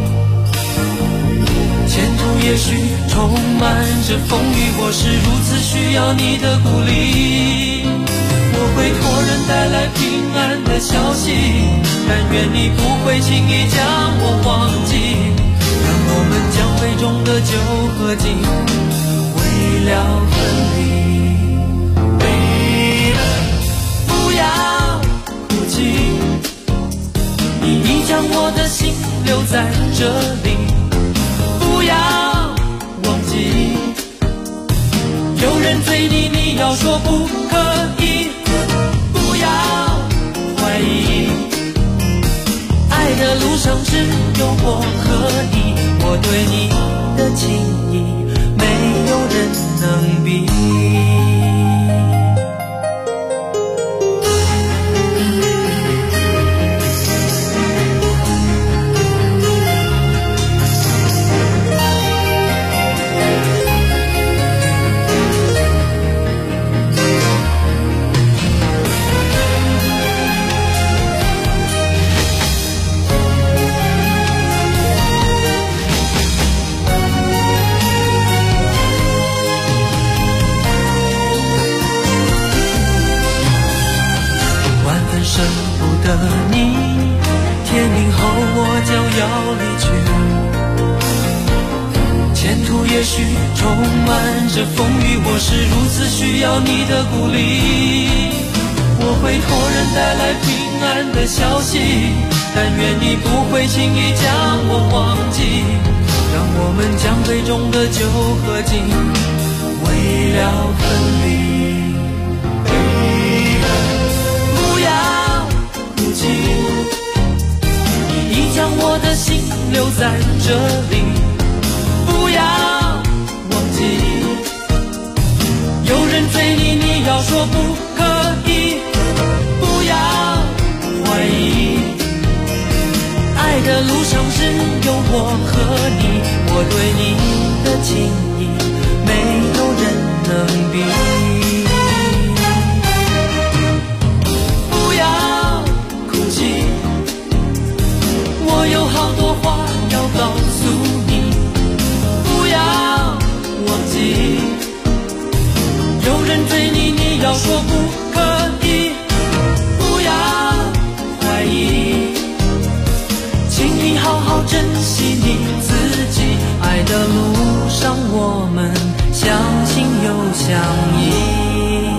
S4: 前途也许充满着风雨，我是如此需要你的鼓励。我会托人带来平安的消息，但愿你不会轻易将我忘记，让我们将杯中的酒喝尽，为了分离。不要哭泣，你已将我的心留在这里。不要忘记，有人追你，你要说不可以。不要怀疑，爱的路上只有我和你，我对你的情意没有人能比。舍不得你，天明后我将要离去，前途也许充满着风雨，我是如此需要你的鼓励。我会托人带来平安的消息，但愿你不会轻易将我忘记，让我们将杯中的酒喝尽，为了分离。不要哭泣，你已将我的心留在这里。不要忘记，有人追你，你要说不可以。不要怀疑，爱的路上只有我和你，我对你的情意没有人能比。我有好多话要告诉你，不要忘记，有人追你，你要说不可以。不要怀疑，请你好好珍惜你自己，爱的路上我们相信又相依。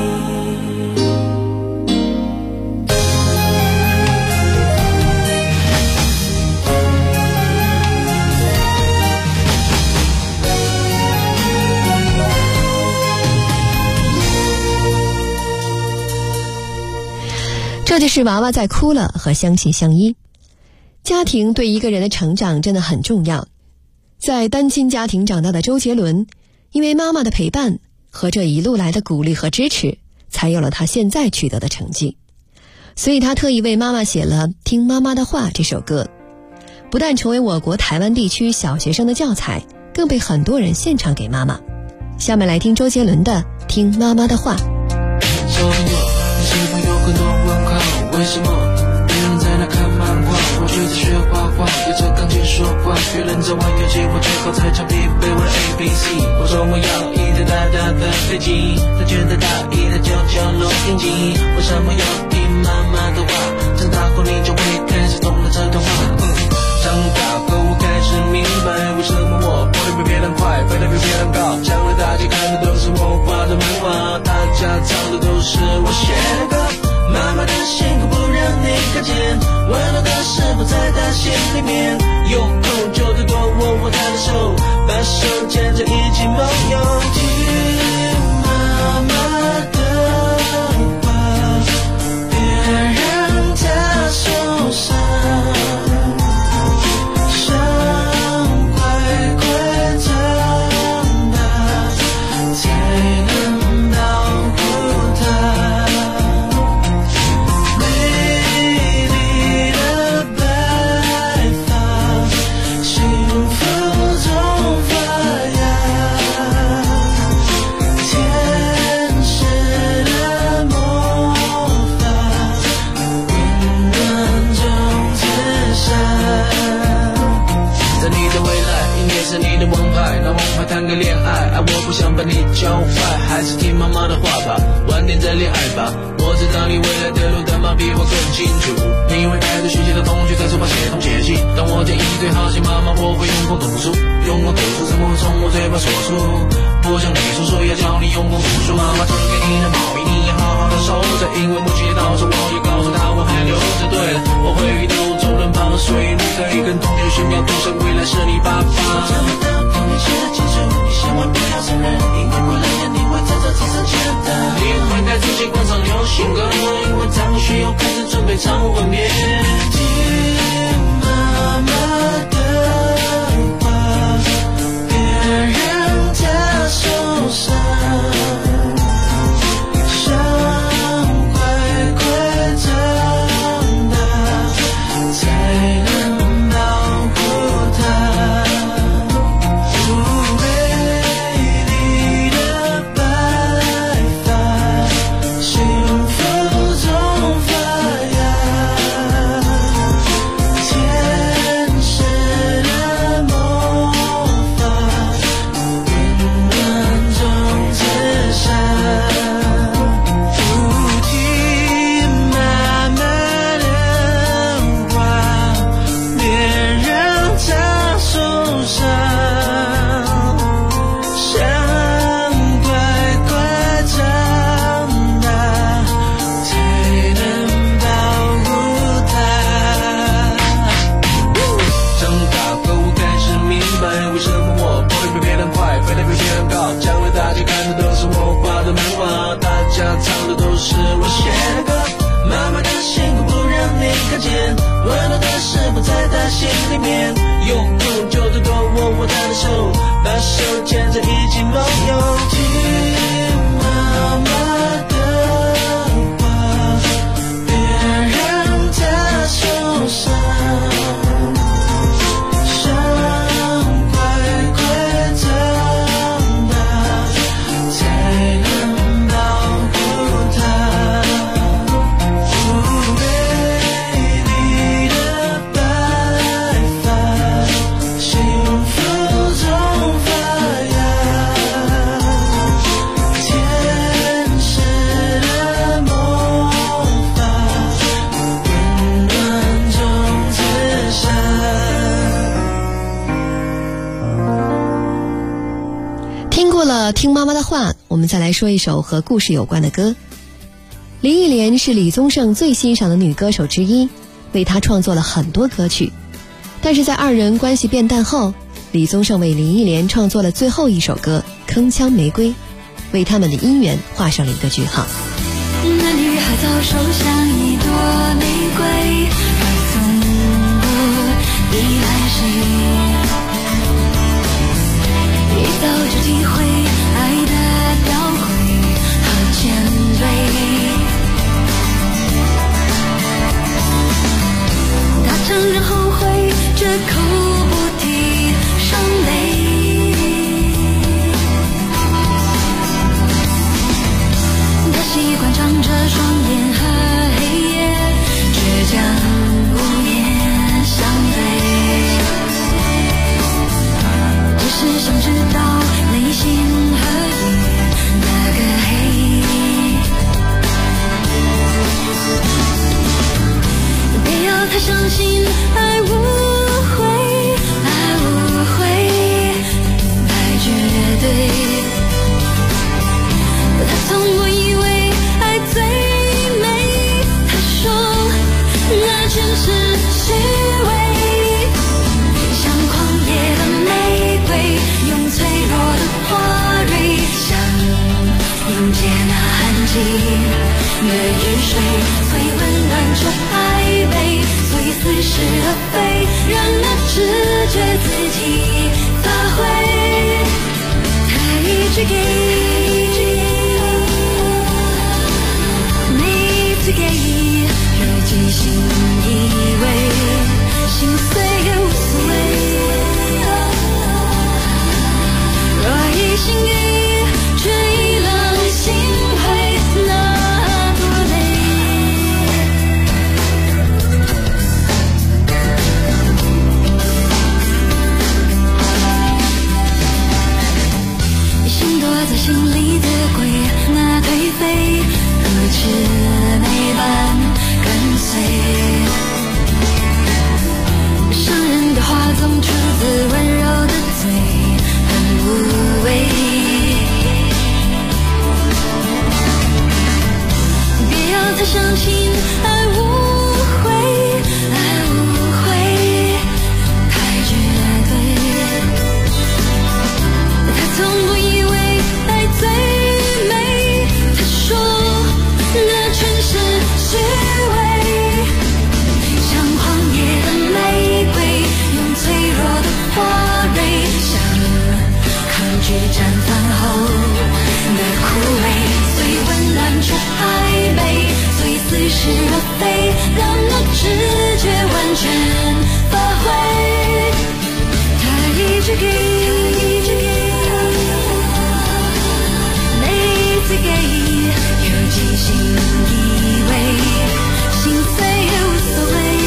S11: 这就是娃娃在哭了和相信相依。家庭对一个人的成长真的很重要。在单亲家庭长大的周杰伦，因为妈妈的陪伴和这一路来的鼓励和支持，才有了他现在取得的成绩。所以他特意为妈妈写了《听妈妈的话》这首歌，不但成为我国台湾地区小学生的教材，更被很多人献唱给妈妈。下面来听周杰伦的《听妈妈的话》。
S2: 为什么别人在那看漫画，我却在学画画，对着钢琴说话。别人在玩乐器，我最后才唱必背我的 ABC。我说我要一台大大的飞机，他觉得大意，他就叫洛杉矶。为什么要听妈妈的话？长大后你就会开始懂了这段话。长大后我开始明白，为什么我跑得比别人快，飞得比别人高。将来大家看的都是我画的漫画，大家唱的都是我写的歌。妈妈的辛苦不让你看见，温暖的是否在她心里面。有空就多多握握她的手，把手牵着一起梦游。听妈妈的话，别让她受伤。 把你教坏，还是听妈妈的话吧，晚点再恋爱吧。我知道你未来的路灯泡比我更清楚，你会带着学习的同学在手把写东写西。当我建议最好写妈妈，我会用功读书，用功读书怎么会从我嘴巴说出？不像你说所以要教你用功读书。妈妈送给你的毛衣你也好好的收着，因为母亲节到时我也告诉她我还留着。对了，我会遇到周润发和所以你可以跟同学炫耀，赌神未来是你爸爸。
S4: 这么多童年写的清楚，你千万不要承认，因为过了年你会在这只剩下的。
S2: 你会带自己广场流行歌，因为咱们需要开始准备唱吻别。
S4: 听妈妈的话，别让她受伤，想乖乖长大，才能保护她。美丽的白发，幸福中发芽，天使的魔法，温暖中自杀。不听妈妈的话，别让她受伤，想乖乖长大，才能保护她。
S2: 长大后我开始明白，为什么我跑得比别人快，飞得比别人高。将来大家看的都是我画的漫画，大家唱的都是我写的歌。
S4: 妈妈的辛苦不让你看见，温暖的事不在她心里面。
S2: 有空就多多握握她的手，把手牵着一起梦游。
S4: 听妈妈的话，别让她受伤，想乖乖长大，才能保护她。美丽的白发，幸福中发芽，天使的魔法，温暖中自杀。
S11: 听过了听妈妈的话，我们再来说一首和故事有关的歌。林忆莲是李宗盛最欣赏的女歌手之一，为她创作了很多歌曲。但是在二人关系变淡后，李宗盛为林忆莲创作了最后一首歌《铿锵玫瑰》，为他们的姻缘画上了一个句号。
S21: 那女孩早熟像一朵玫瑰，而从不依赖谁。一早就体会爱的吊诡和前辈。他承认后悔，这口不提伤悲。他习惯长着双眼和黑夜，倔强无言相对。只是想知道内心和夜那个黑。别要太相信爱无悔，爱无悔，爱绝对。他从不以为爱最美，他说那全是虚伪。像狂野的玫瑰，用脆弱的花蕊，想迎接那寒季的雨水，最温暖这爱悲，最似是而非，让那直觉自己发挥。他一直给，每次给，热激心以为心碎也无所谓。若一心给，却已让心灰，那多累。心躲在相信爱无悔，爱无悔，太绝对。他从不以为爱最美，他说那全是虚伪，像狂野的玫瑰，用脆弱的花蕊，像抗拒绽放后的枯萎，最温暖却暧昧，最似是而非，让那直觉完全发挥。他一直给，每一次给，有几心以为，心碎也无所谓。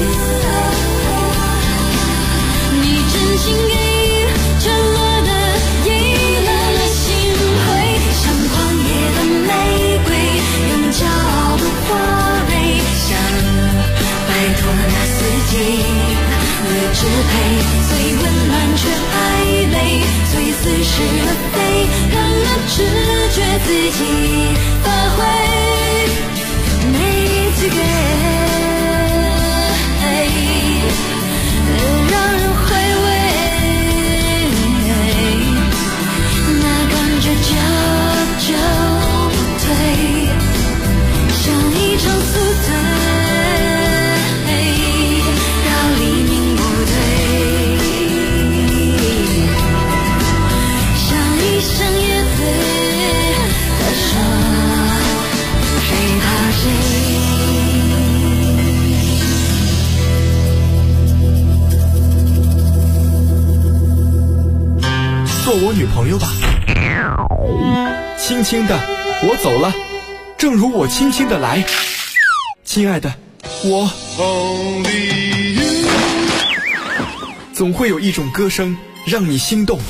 S21: 你真心给，沉默的赢了心灰，像狂野的玫瑰，用骄傲的花蕊，想摆脱那四季的支配，最温暖却暧昧，最似是而非，让那直觉自己发挥。每一次给，让人回味，那感觉久不退，像一场宿醉，到黎明不退，像一生也醉。他说谁怕谁？
S10: 做我女朋友吧。轻轻的，我走了，正如我轻轻的来。亲爱的，我总会有一种歌声让你心动。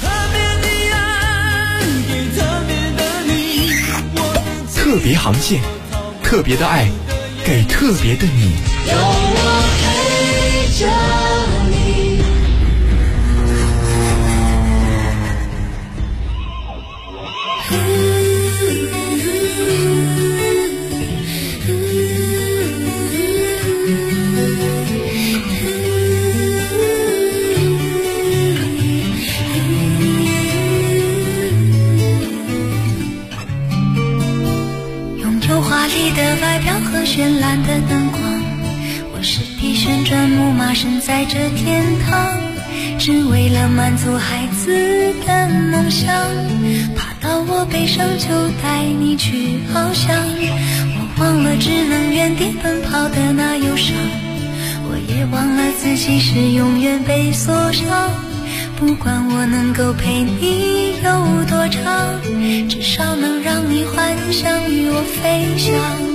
S10: 特别航线，特别的爱，给特别的你。
S21: 有我陪着你。 华丽的外表和绚烂的灯光，我是匹旋转木马，身在这天堂，只为了满足孩子的梦想，爬到我背上就带你去翱翔。我忘了只能原地奔跑的那忧伤，我也忘了自己是永远被锁上。不管我能够陪你有多长，至少能让你幻想与我飞翔。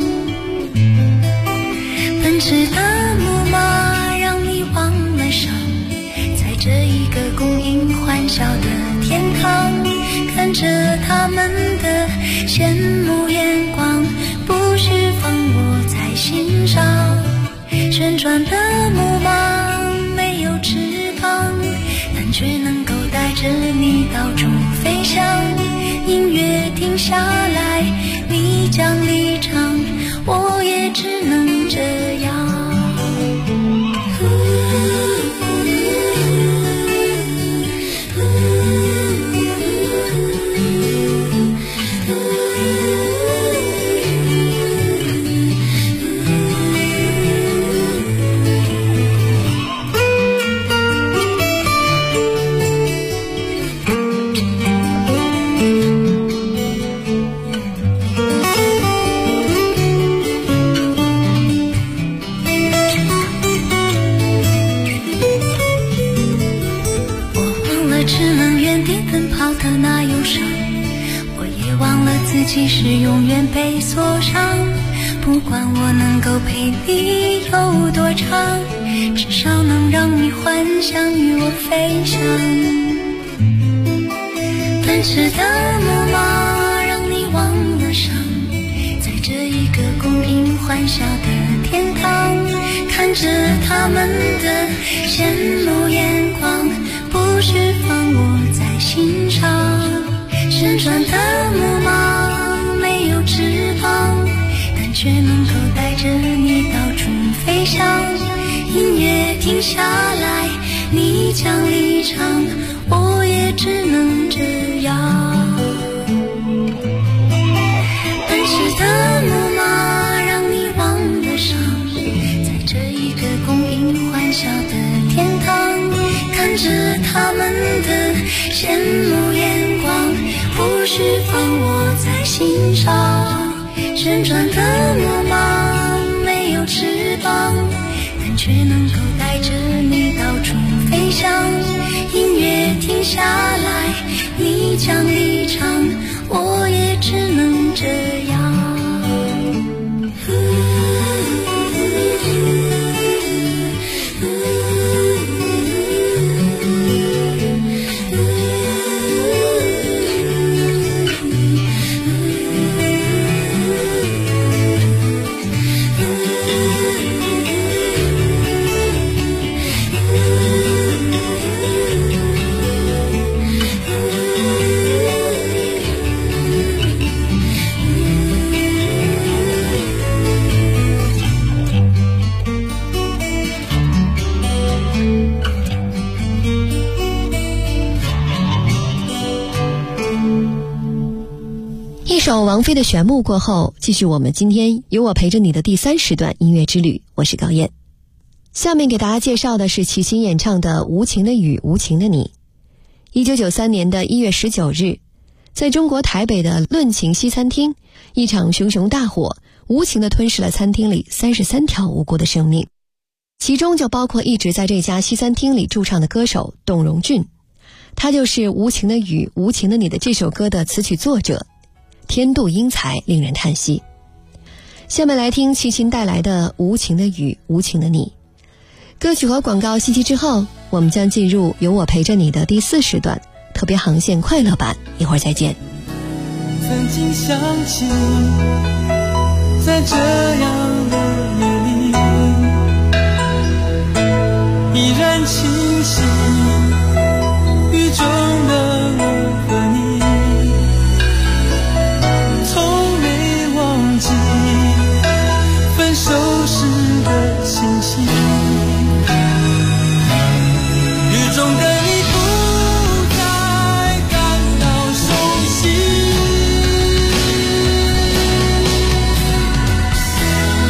S21: 奔驰的木马让你忘了伤，在这一个供应欢笑的天堂，看着他们的羡慕眼光，不需放我在心上。旋转的木马没有翅膀，但却能够带着你到处飞翔。音乐停下来，你将离场，我也只能这样。自己是永远被锁上，不管我能够陪你有多长，至少能让你幻想与我飞翔。奔驰的木马让你忘了伤，在这一个公平欢笑的天堂，看着他们的羡慕眼光，不需放我在心上。旋转的木马没有翅膀，但却能够着你到处飞翔。音乐停下来，你将离场，我也只能这样。奔驰的木马让你忘了伤，在这一个供应欢笑的天堂，看着他们的羡慕眼光，不需放我在心上。旋转的木马没有翅膀，但却能够带着你到处飞翔。音乐停下来，你将离场，我也只能这样。
S11: 一首王菲的旋木过后，继续我们今天有我陪着你的第3时段音乐之旅，我是高燕。下面给大家介绍的是齐秦演唱的《无情的雨，无情的你》。1993年的1月19日，在中国台北的论情西餐厅，一场熊熊大火无情地吞噬了餐厅里33条无辜的生命，其中就包括一直在这家西餐厅里驻唱的歌手董荣俊，他就是《无情的雨，无情的你》的这首歌的词曲作者，天妒英才，令人叹息。下面来听齐秦带来的《无情的雨，无情的你》。歌曲和广告信息之后，我们将进入有我陪着你的第4时段特别航线快乐版，一会儿再见。
S4: 曾经想起在这样的夜里依然清晰，雨中的我和你从没忘记分手时的心情，雨中的你不再感到熟悉，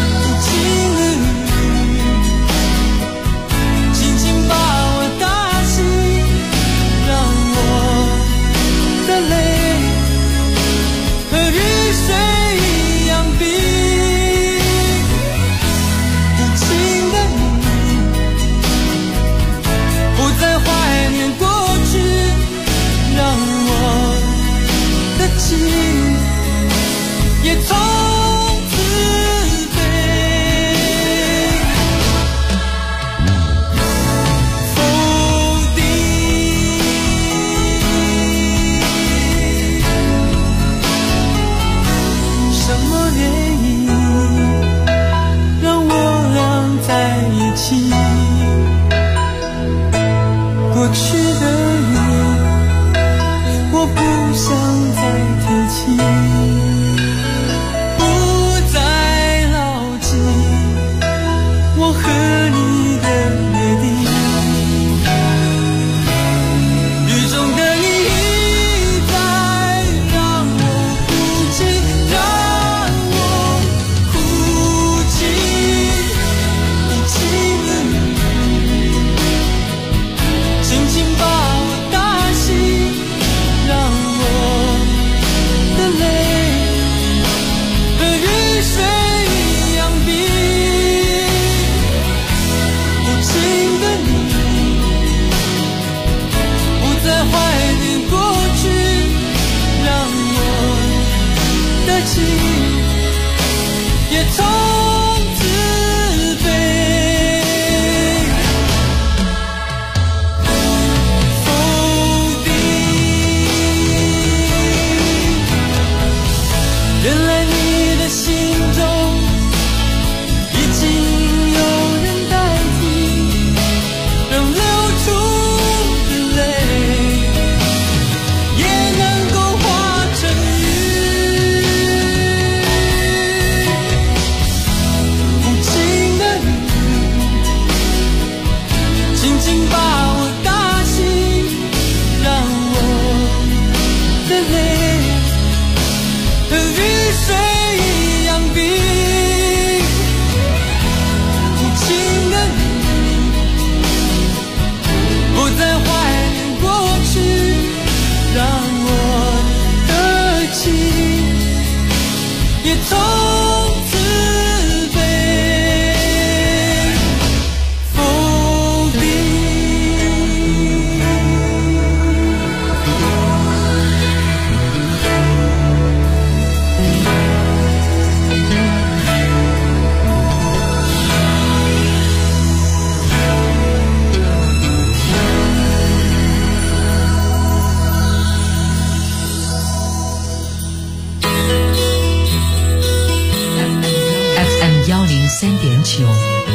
S13: 103.9，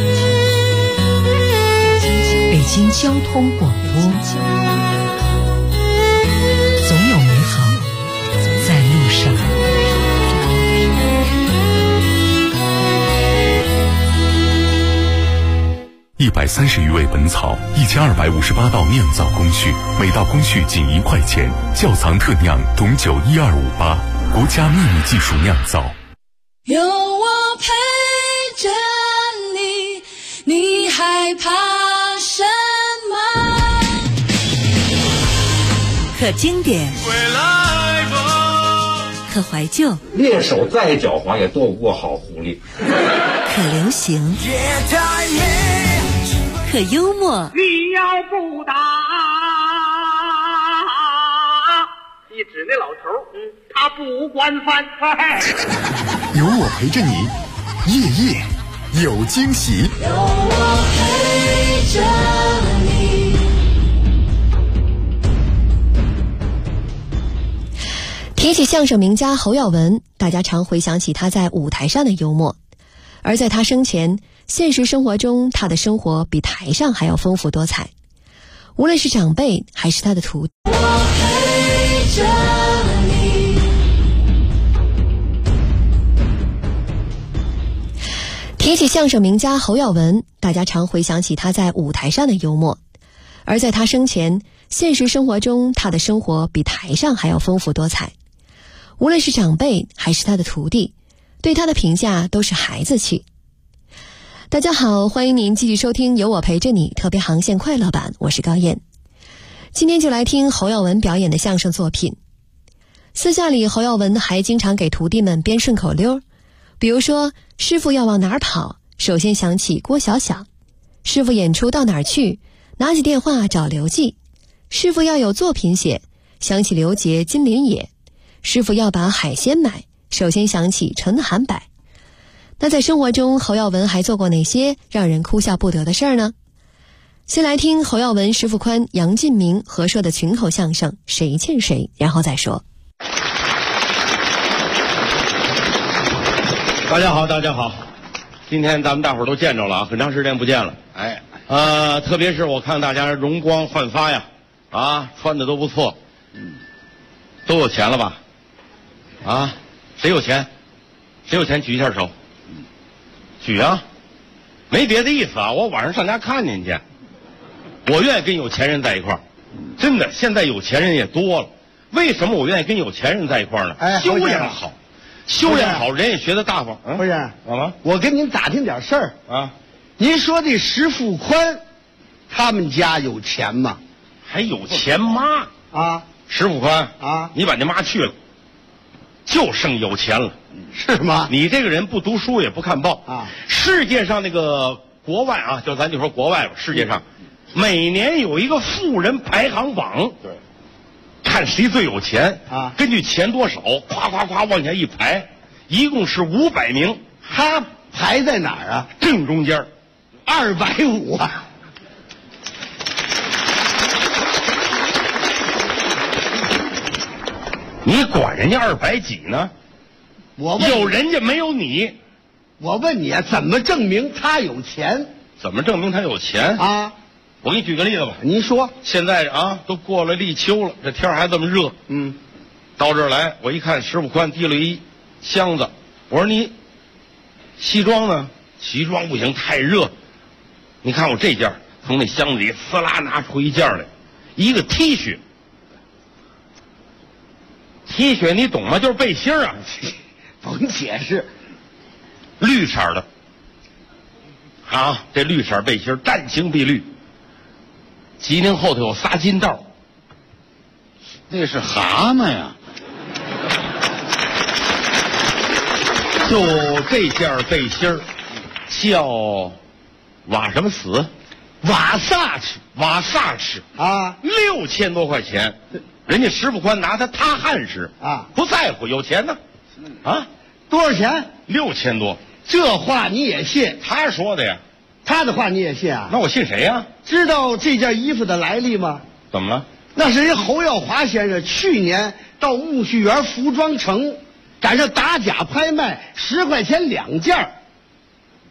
S13: 北京交通广播，总有美好在路上。
S3: 130余味本草，1258道酿造工序，每道工序仅1块钱。窖藏特酿懂酒12588，国家秘密技术酿造。
S4: 有我陪着你，你害怕什么？
S22: 可经典，可怀旧，
S8: 猎手再狡猾也斗不过好狐狸。
S22: 可流行，可幽默。
S9: 你要不打，一指那老头，他不关饭。
S10: 有我陪着你，夜夜有惊喜。
S4: 有我陪着你。
S11: 提起相声名家侯耀文，大家常回想起他在舞台上的幽默，而在他生前，现实生活中他的生活比台上还要丰富多彩。无论是长辈还是他的徒弟，
S4: 我陪着你。
S11: 提起相声名家侯耀文，大家常回想起他在舞台上的幽默，而在他生前，现实生活中他的生活比台上还要丰富多彩。无论是长辈还是他的徒弟，对他的评价都是孩子气。大家好，欢迎您继续收听有我陪着你特别航线快乐版，我是高燕。今天就来听侯耀文表演的相声作品。私下里侯耀文还经常给徒弟们编顺口溜，比如说师傅要往哪儿跑，首先想起郭小小；师傅演出到哪儿去，拿起电话找刘季；师傅要有作品写，想起刘杰、金林野；师傅要把海鲜买，首先想起陈寒柏。那在生活中，侯耀文还做过哪些让人哭笑不得的事儿呢？先来听侯耀文、石富宽、杨进明合说的群口相声《谁欠谁》，然后再说。
S16: 大家好，大家好，今天咱们大伙儿都见着了啊，很长时间不见了。哎，特别是我看大家容光焕发呀，啊，穿的都不错，都有钱了吧？啊，谁有钱？谁有钱举一下手。举啊，没别的意思啊，我晚上上家看见去。我愿意跟有钱人在一块儿，真的，现在有钱人也多了。为什么我愿意跟有钱人在一块儿呢？
S18: 哎，
S16: 修养好，修养好，人也学得大方。
S18: 不是，
S16: 怎么？
S18: 我跟您打听点事儿
S16: 啊。
S18: 您说这石富宽，他们家有钱吗？
S16: 还有钱妈
S18: 啊？
S16: 石富宽
S18: 啊？
S16: 你把你妈去了，就剩有钱了，
S18: 是吗？
S16: 你这个人不读书也不看报
S18: 啊。
S16: 世界上那个国外啊，咱就说国外吧，世界上。每年有一个富人排行榜，
S18: 对，
S16: 看谁最有钱
S18: 啊？
S16: 根据钱多少，夸夸夸往下一排，一共是500名。
S18: 他排在哪儿啊？
S16: 正中间
S18: ，250啊！
S16: 你管人家200几呢？
S18: 我问
S16: 有人家没有你。
S18: 我问你啊，怎么证明他有钱？
S16: 怎么证明他有钱
S18: 啊？
S16: 我给你举个例子吧。
S18: 您说，
S16: 现在啊，都过了立秋了，这天还这么热。到这儿来，我一看石富宽提了一箱子，我说你西装呢？西装不行，太热。你看我这件，从那箱子里撕拉拿出一件来，一个 T 恤。T 恤你懂吗？就是背心啊。
S18: 甭解释。
S16: 绿色的。啊，这绿色背心湛青碧绿。吉宁后头有仨金道，
S18: 那是蛤蟆呀。
S16: 就这件背心叫瓦什么死？
S18: 瓦萨
S16: 奇
S18: 啊
S16: ，6000多块钱。人家石富宽拿他汗使
S18: 啊，
S16: 不在乎，有钱呢。啊，
S18: 多少钱
S16: ？6000多。
S18: 这话你也信？
S16: 他说的呀。
S18: 他的话你也信啊？
S16: 那我信谁呀？
S18: 知道这件衣服的来历吗？
S16: 怎么了？
S18: 那是人侯耀华先生去年到苜蓿园服装城赶上打假拍卖，10块钱2件，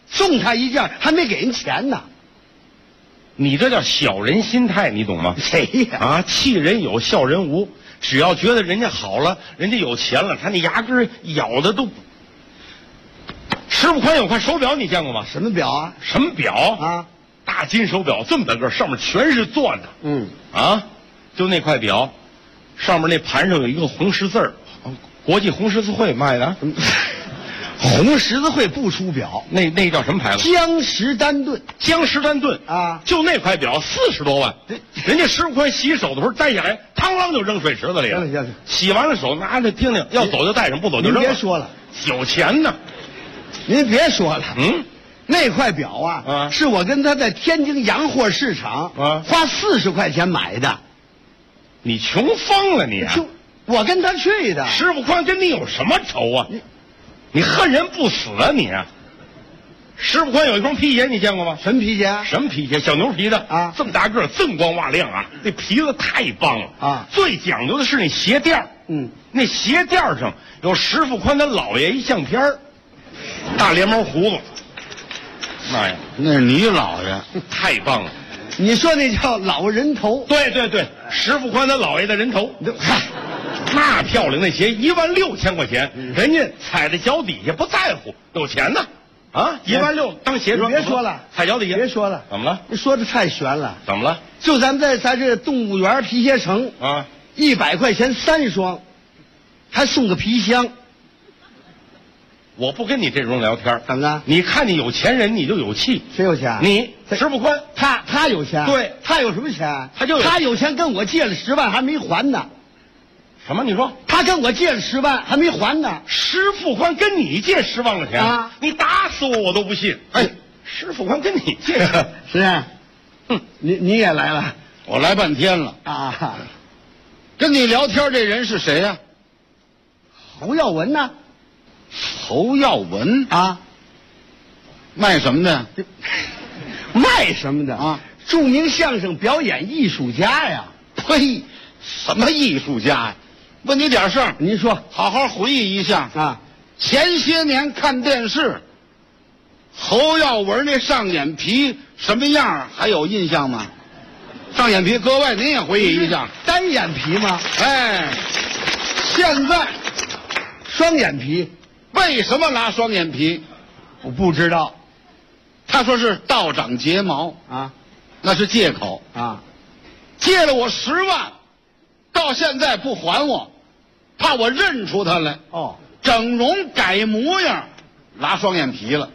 S18: 送他一件还没给人钱呢。
S16: 你这叫小人心态，你懂吗？
S18: 谁呀？
S16: 啊，气人有，笑人无。只要觉得人家好了，人家有钱了，他那牙根咬的都。石富宽有块手表，你见过吗？
S18: 什么表啊？
S16: 什么表啊？大金手表，这么大个，上面全是钻的。
S18: 嗯，
S16: 啊，就那块表，上面那盘上有一个红十字儿，国际红十字会卖的。
S18: 红十字会不出表，
S16: 那叫什么牌子？
S18: 江诗丹顿。
S16: 江诗丹顿
S18: 啊，
S16: 就那块表40多万，人家石富宽洗手的时候摘下来，嘡啷就扔水池子里了。
S18: 行，
S16: 洗完了手拿着听听，要走就带上，不走就扔了。
S18: 您别说了，
S16: 有钱呢。
S18: 您别说了，那块表
S16: 啊，
S18: 是我跟他在天津洋货市场花40块钱买的。
S16: 你穷疯了你！
S18: 我跟他去的。
S16: 石富宽跟你有什么仇啊？你恨人不死啊你！石富宽有一双皮鞋，你见过吗？
S18: 什么皮鞋？
S16: 什么皮鞋？小牛皮的
S18: 啊，
S16: 这么大个，锃光瓦亮啊！那皮子太棒了
S18: 啊！
S16: 最讲究的是那鞋垫那鞋垫上有石富宽他姥爷一相片大连毛胡子。妈呀，
S18: 那是你姥爷，
S16: 太棒了！
S18: 你说那叫老人头？
S16: 对，石富宽他姥爷的人头。嗨，那漂亮那鞋16000块钱，人家踩在脚底下不在乎，有钱呢。啊，16000当鞋装。
S18: 别说了，
S16: 踩脚底下。
S18: 别说了，
S16: 怎么了？
S18: 你说的太悬了。
S16: 怎么了？
S18: 就咱们在咱这动物园皮鞋城
S16: 啊
S18: ，100块钱3双，还送个皮箱。
S16: 我不跟你这种聊天。
S18: 怎么了？
S16: 你看你有钱人，你就有气。
S18: 谁有钱？
S16: 你石富宽，
S18: 他有钱。
S16: 对，
S18: 他有什么钱？
S16: 他
S18: 有钱，跟我借了10万还没还呢。
S16: 什么？你说
S18: 他跟我借了10万还没还呢？
S16: 石富宽跟你借10万块钱
S18: 啊？
S16: 你打死我都不信。哎，石富宽跟你借
S18: 是啊。你也来了？
S14: 我来半天了
S18: 啊。
S14: 跟你聊天这人是谁呀？
S18: 侯耀文呢？
S14: 侯耀文
S18: 啊，
S14: 卖什么的？
S18: 卖什么的
S14: 啊？
S18: 著名相声表演艺术家呀！
S14: 呸，什么艺术家呀？问你点事儿，
S18: 您说，
S14: 好好回忆一下
S18: 啊。
S14: 前些年看电视，侯耀文那上眼皮什么样还有印象吗？上眼皮，各位您也回忆一下。
S18: 单眼皮吗？
S14: 哎，现在
S18: 双眼皮。
S14: 为什么拉双眼皮？
S18: 我不知道。
S14: 他说是倒长睫毛
S18: 啊，
S14: 那是借口
S18: 啊。
S14: 借了我10万，到现在不还我，怕我认出他来。
S18: 哦，
S14: 整容改模样，拉双眼皮了。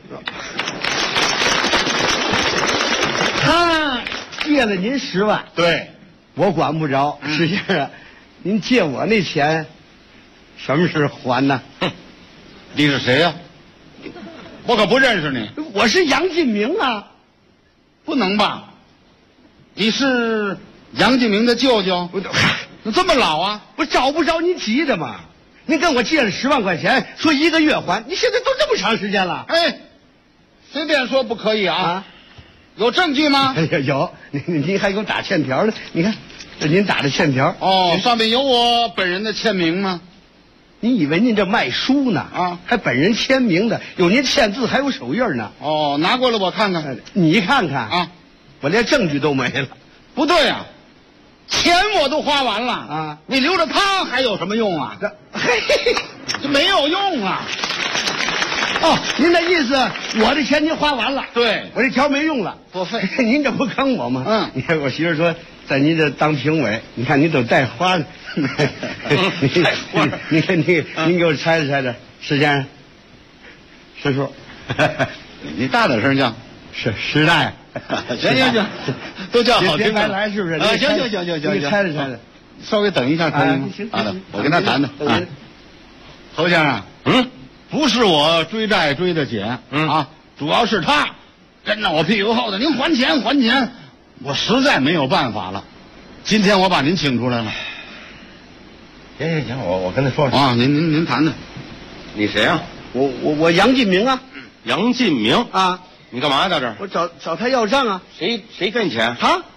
S18: 他借了您10万，
S14: 对，
S18: 我管不着。实际上，您借我那钱，什么时候还呢？
S14: 你是谁呀？我可不认识你。
S18: 我是杨进明啊。
S14: 不能吧？你是杨进明的舅舅？你这么老啊？
S18: 我找不着您急的嘛。您跟我借了10万块钱，说1个月还，你现在都这么长时间了。
S14: 哎，随便说不可以啊？有证据吗？
S18: 有，您还给我打欠条呢。你看，这您打的欠条。
S14: 哦，上面有我本人的签名吗？
S18: 你以为您这卖书呢？
S14: 啊，
S18: 还本人签名的，有您签字，还有手印呢。
S14: 哦，拿过来我看看。
S18: 你看看
S14: 啊，
S18: 我连证据都没了。
S14: 不对啊，钱我都花完了
S18: 啊，
S14: 你留着它还有什么用啊？这没有用啊。
S18: 哦，您的意思，我的钱您花完了，
S14: 对，
S18: 我这条没用了，
S14: 作废。
S18: 您这不坑我吗？你看我媳妇说，在您这当评委，你看您都带花了。
S14: 带花，
S18: 您看您给我拆着拆着，石先生，石叔，
S14: 你大点声叫，
S18: 石大爷。
S14: 行，都叫好听
S18: 别来是不是？
S14: 行，
S18: 你拆着拆着，
S14: 稍微等一下可以吗？
S18: 行，
S14: 我跟他谈谈。侯先生，不是我追债追的紧啊，主要是他跟着我屁股后头，您还钱，我实在没有办法了。今天我把您请出来了。
S16: 行，我跟他说说
S14: 啊，您谈谈。
S16: 你谁啊？
S18: 我杨进明啊。
S16: 杨进明
S18: 啊，
S16: 你干嘛在这儿？
S18: 我找他要账啊。
S16: 谁跟你钱？
S18: 他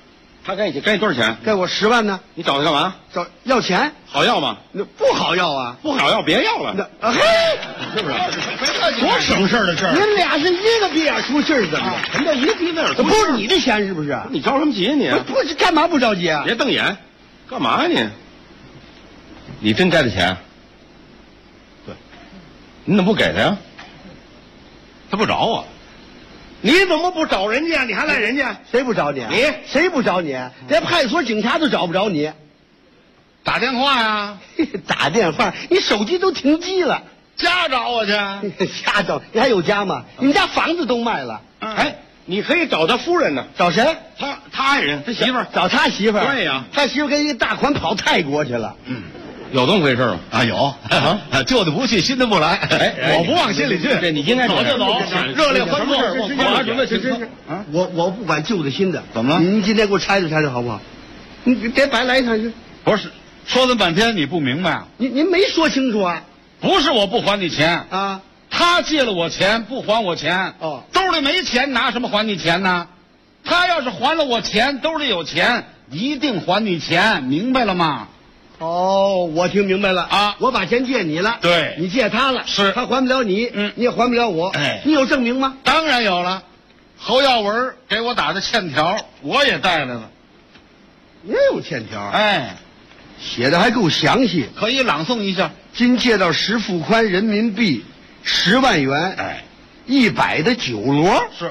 S16: 他该你多少钱？
S18: 该我10万呢。
S16: 你找他干嘛？
S18: 要钱？
S16: 好要吗？
S18: 那不好要啊！
S16: 不好要，别要了。
S18: 嘿，
S16: 是不是？多省事儿的事儿！
S18: 您俩是一个逼眼出气儿的，
S16: 什么叫一个逼眼？
S18: 不是你的钱是不是？
S16: 你着什么急你？
S18: 不是干嘛不着急啊？
S16: 别瞪眼，干嘛呀你？你真该他钱？对，你怎么不给他呀？他不找我。你怎么不找人家？你还赖人家？
S18: 谁不找你？
S16: 你
S18: 谁不找你？连派出所警察都找不着你。
S16: 打电话呀？
S18: 打电话，你手机都停机了。
S16: 家找我去？
S18: 家找？你还有家吗？你们家房子都卖了。
S16: 哎，你可以找他夫人呢。
S18: 找谁？
S16: 他爱人，他媳妇儿。
S18: 找他媳妇儿？
S16: 对呀，
S18: 他媳妇跟一大款跑泰国去了。
S16: 有这么回事吗？
S19: 啊，有旧的不去，新的不来。哎，我不往心里去。
S16: 这你应该
S19: 走就走，热烈欢送。
S18: 我还准备去真是啊！我不管旧的新的，
S19: 怎么了？
S18: 您今天给我拆拆好不好？你别白来一趟去。
S19: 不是，说这么半天你不明白啊？
S18: 您没说清楚啊？
S19: 不是我不还你钱
S18: 啊，
S19: 他借了我钱不还我钱。
S18: 哦，
S19: 兜里没钱，拿什么还你钱呢？他要是还了我钱，兜里有钱，一定还你钱，明白了吗？
S18: 哦，我听明白了
S19: 啊！
S18: 我把钱借你了，
S19: 对，
S18: 你借他了，
S19: 是
S18: 他还不了你，你也还不了我。
S19: 哎，
S18: 你有证明吗？
S19: 当然有了，侯耀文给我打的欠条，我也带来了。
S18: 也有欠条？
S19: 哎，
S18: 写的还够详细，
S19: 可以朗诵一下。
S18: 今借到石富宽人民币10万元，
S19: 哎
S18: ，100的酒罗
S19: 是。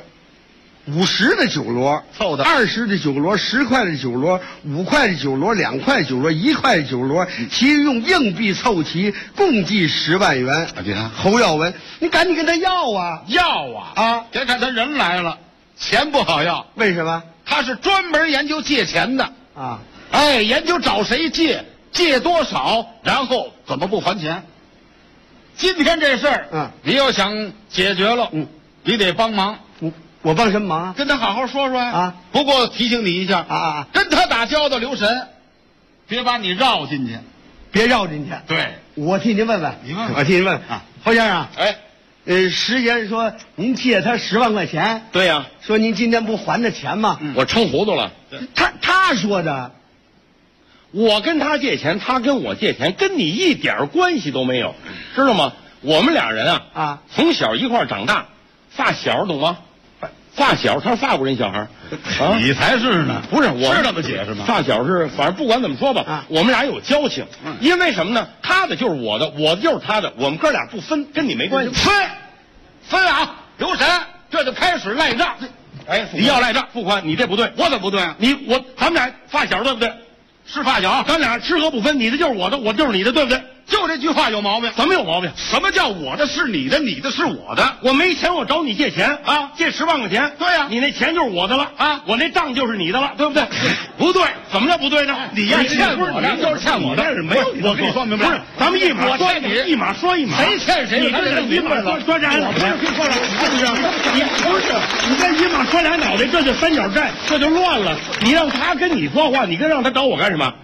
S18: 50的酒罗
S19: 凑的
S18: ，20的酒罗，10块的酒罗，5块的酒罗，2块酒罗，1块的酒罗，其余用硬币凑齐，共计10万元。
S19: 你看
S18: 侯耀文，你赶紧跟他要啊！
S19: 要啊！别看他人来了，钱不好要。
S18: 为什么？
S19: 他是专门研究借钱的
S18: 啊！
S19: 哎，研究找谁借，借多少，然后怎么不还钱。今天这事儿，你要想解决了，你得帮忙。
S18: 我帮什么忙啊？
S19: 跟他好好说说呀！
S18: 啊，
S19: 不过提醒你一下
S18: 啊，
S19: 跟他打交道留神，别把你绕进去，
S18: 别绕进去。
S19: 对，
S18: 我替您问问，
S19: 你问问，
S18: 我替您问啊，侯先生，
S19: 哎，
S18: 石先生说您借他10万块钱，
S16: 对呀，
S18: 说您今天不还他钱吗？
S16: 我撑糊涂了。
S18: 他说的，
S16: 我跟他借钱，他跟我借钱，跟你一点关系都没有，知道吗？我们俩人啊，从小一块长大，发小，懂吗？发小，他是法国人小孩啊，
S19: 你才是呢，
S16: 不是我
S19: 是这么解释吗？
S16: 发小是，反正不管怎么说吧，我们俩有交情，因为什么呢？他的就是我的，我的就是他的，我们哥俩不分，跟你没关系。
S19: 分啊！留神，这就开始赖账。
S16: 哎，你要赖账，付款，你这不对，
S19: 我怎么不对啊？
S16: 咱们俩发小对不对？
S19: 是发小，
S16: 咱俩吃喝不分，你的就是我的，我就是你的，对不对？
S19: 就这句话有毛病。
S16: 怎么有毛病？
S19: 什么叫我的是你的，你的是我的？
S16: 我没钱，我找你借钱
S19: 啊，
S16: 借10万块钱。
S19: 对呀，
S16: 你那钱就是我的了啊，我那账就是你的了，对不对？
S19: 不对，
S16: 怎么叫不对呢？
S19: 你要欠我的，就是欠我的，
S16: 没有。我跟你说明白，不是，咱们一码说一码说一码，
S19: 谁欠谁？
S16: 你这是一码说俩脑袋，是不是？你不是，你这一码说俩脑袋，这就三角债，这就乱了。你让他跟你说话，你跟让他找我干什么？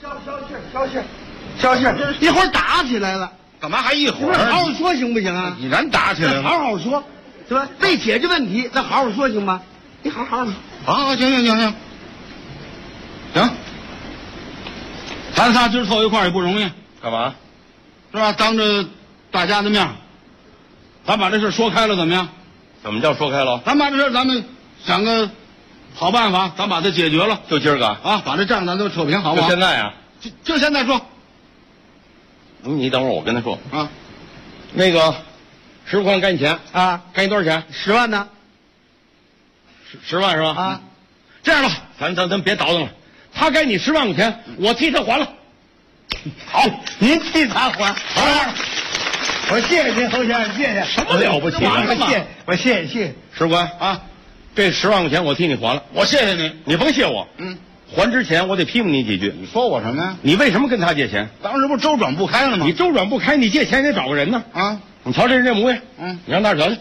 S18: 消气，一会儿打起来了，
S19: 干嘛还一会儿？
S18: 好好说行不行啊？
S19: 你咱打起来了，
S18: 好好说，是吧？为解决问题，咱好好说行吗？你好好说。
S19: 啊，行，咱仨今儿凑一块儿也不容易，
S16: 干嘛？
S19: 是吧？当着大家的面，咱把这事说开了，怎么样？
S16: 怎么叫说开了？
S19: 咱把这事咱们想个好办法，咱把它解决了。
S16: 就今儿个
S19: 啊，把这账咱都扯平，好不好？
S16: 就现在啊，
S19: 就现在说。
S16: 你等会儿，我跟他说
S19: 啊。
S16: 那个石富宽该你钱
S18: 啊，
S16: 该你多少钱
S18: ？10万呢
S16: ？10万是吧？
S18: 啊，
S16: 这样吧，咱别倒腾了，他该你10万块钱，我替他还了。
S18: 好，您替他还。好，我谢谢您，侯先生，谢谢。
S16: 什么了不起？
S18: 我谢谢。
S16: 石富宽啊，这10万块钱我替你还了，
S19: 我谢谢你，
S16: 你甭谢我。还之前我得批评你几句。
S19: 你说我什么呀？
S16: 你为什么跟他借钱？
S19: 当时不周转不开了吗？
S16: 你周转不开，你借钱得找个人呢。
S19: 啊，
S16: 你瞧这人这模样，你让大伙瞧去。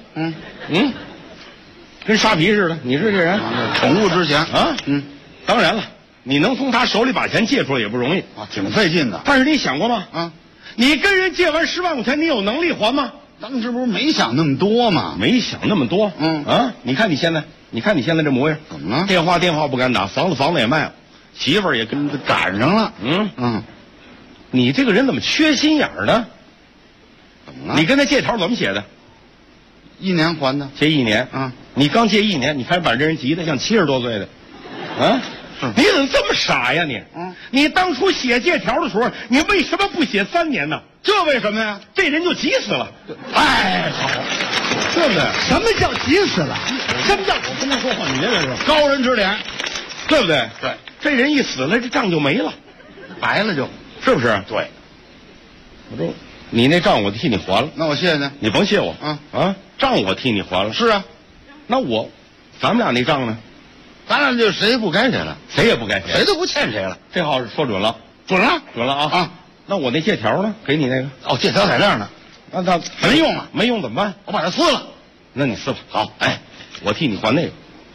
S16: 跟沙皮似的。你是这人，
S19: 宠物之前
S16: 啊。当然了，你能从他手里把钱借出来也不容易
S19: 啊，挺费劲的。
S16: 但是你想过吗？啊，你跟人借完10万块钱，你有能力还吗？
S19: 当时不是没想那么多吗？
S16: 没想那么多。你看你现在这模样，
S19: 怎么了？
S16: 电话不敢打，房子也卖了。 媳妇儿也跟
S14: 赶上了。
S16: 你这个人怎么缺心眼儿呢？
S14: 怎么了？
S16: 你跟他借条怎么写的
S14: ？1年还的，
S16: 借1年。你刚借1年，你看把这人急的像70多岁的，你怎么这么傻呀你？你当初写借条的时候，你为什么不写3年呢？
S14: 这为什么呀？
S16: 这人就急死了。哎，好，对不对？
S18: 什么叫急死了？
S16: 什么叫我跟他说话？你这是
S14: 高人指点，
S16: 对不对？
S14: 对，
S16: 这人一死了，这账就没了，
S14: 白了就，
S16: 是不是？
S14: 对。
S16: 我说你那账我替你还了，
S14: 那我谢谢你。
S16: 你甭谢我账我替你还了。
S14: 是啊，
S16: 那咱们俩那账呢？
S14: 咱俩就谁也不该谁了，
S16: 谁也不该谁，
S14: 谁都不欠谁了。
S16: 这话说准了，
S14: 准了
S16: 啊！那我那借条呢？给你那个
S14: 借条在这儿呢。
S16: 那
S14: 没用了，
S16: 没用怎么办？
S14: 我把它撕了。
S16: 那你撕吧。好，我替你还那个。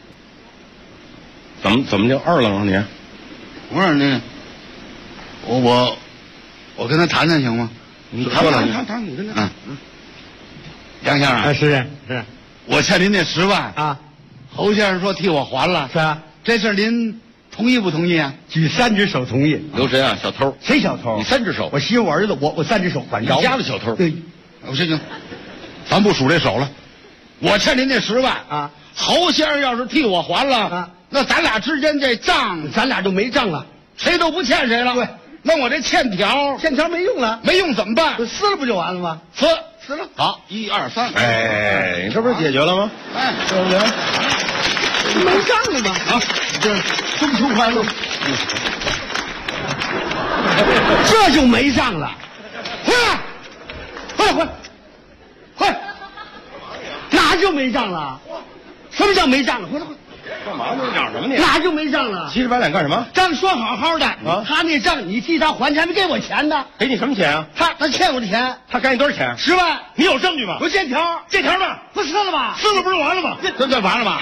S16: 怎么就2愣了你？
S14: 不是那个，我跟他谈谈行吗？
S16: 你谈，你跟他
S14: 杨先生，
S18: 是，
S14: 我欠您那10万啊，侯先生说替我还了。
S18: 是啊，
S14: 这事您同意不同意啊？
S18: 举3只手同意。
S16: 留谁啊？小偷？
S18: 谁小偷？
S16: 你3只手。
S18: 我媳妇我儿子，我3只手还着。
S16: 你家的小偷？
S18: 对，
S14: 行，咱不数这手了。我欠您那10万
S18: 啊，
S14: 侯先生要是替我还了
S18: 啊，
S14: 那咱俩之间这账，
S18: 咱俩就没账了，
S14: 谁都不欠谁了。
S18: 对，
S14: 那我这欠条
S18: 没用了，
S14: 没用怎么办？
S18: 撕了不就完了吗？
S14: 撕
S18: 了。
S14: 好，1、2、3。
S16: 你这不是解决了吗？对不对？
S18: 没账了吗？
S14: 这中秋快乐，
S18: 这就没账了。快！哪就没账了？什么叫没账了？快！
S16: 干嘛呢？嚷什么你？
S18: 哪就没账了？
S16: 七十八两干什么？
S18: 账说好好的他那账你替他还，你还没给我钱呢。
S16: 给你什么钱啊？
S18: 他欠我的钱。
S16: 他该你多少钱
S18: ？10万。
S16: 你有证据吗？
S18: 有借条。
S16: 借条呢？
S18: 不撕了吧？
S16: 撕了不是完了吗？
S14: 这完了吧？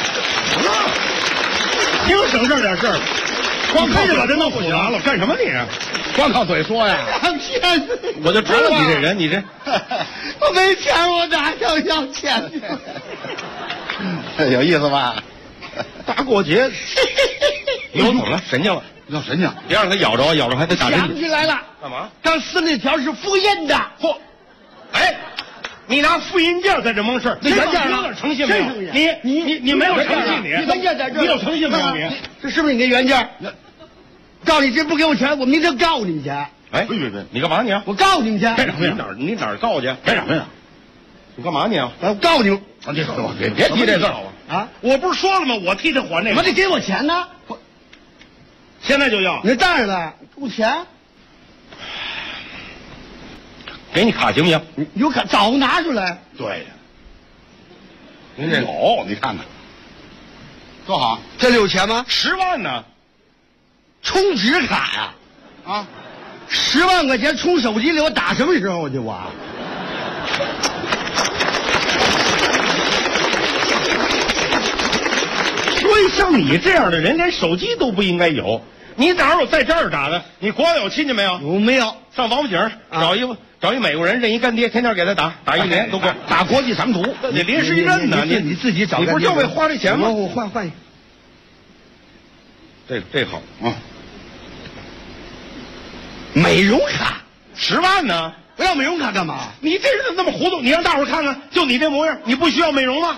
S16: 挺省这点事儿，光看着把这弄复杂了，干什么你？
S14: 光靠嘴说呀？
S18: 钱！
S16: 我就知道你这人，你这
S18: 我没钱，我哪要钱去？
S14: 有意思吧？
S16: 大过节，又怎么了？神经了？
S14: 要神经！
S16: 别让他咬着，还得打针。
S18: 想起来了，
S16: 干嘛？
S18: 刚撕那条是复印的。
S16: 嚯！你拿复印件在这蒙事，
S18: 那原件
S16: 有点诚信没有？你没有诚信，你
S18: 原件在这，
S16: 你有诚信没有？你
S18: 这是不是你的原件？告诉你，这不给我钱，我明天告你去。
S16: 别，你干嘛你啊？
S18: 我告你去。
S16: 干什么呀？你哪儿告去？
S14: 干什么呀？
S16: 你干嘛你啊？
S18: 我告你。
S16: 别提这字啊！我不是说了吗？我替他还那个。
S18: 我得给我钱呢。
S16: 现在就要。
S18: 那当然了，给我钱。
S16: 给你卡行不行？
S18: 有卡早拿出来。
S14: 对呀。您这你看看，多好！
S18: 这里有钱吗
S16: ？10万呢？
S18: 充值卡呀！10万块钱充手机里，我打什么时候去我？
S16: 所以像你这样的人，连手机都不应该有。你哪有在这儿打的？你国外有亲戚没有？
S18: 我没有。
S16: 上王府井找一美国人认一干爹，天天给他打1年都够。
S14: 打国际长途，
S16: 你临时一认呢？
S18: 你自己找。
S16: 你不是就为花这钱吗？
S18: 我换一
S16: 个。这好啊。
S18: 美容卡
S16: 10万呢？
S18: 我要美容卡干嘛？
S16: 你这人怎么那么糊涂？你让大伙看看，就你这模样，你不需要美容吗？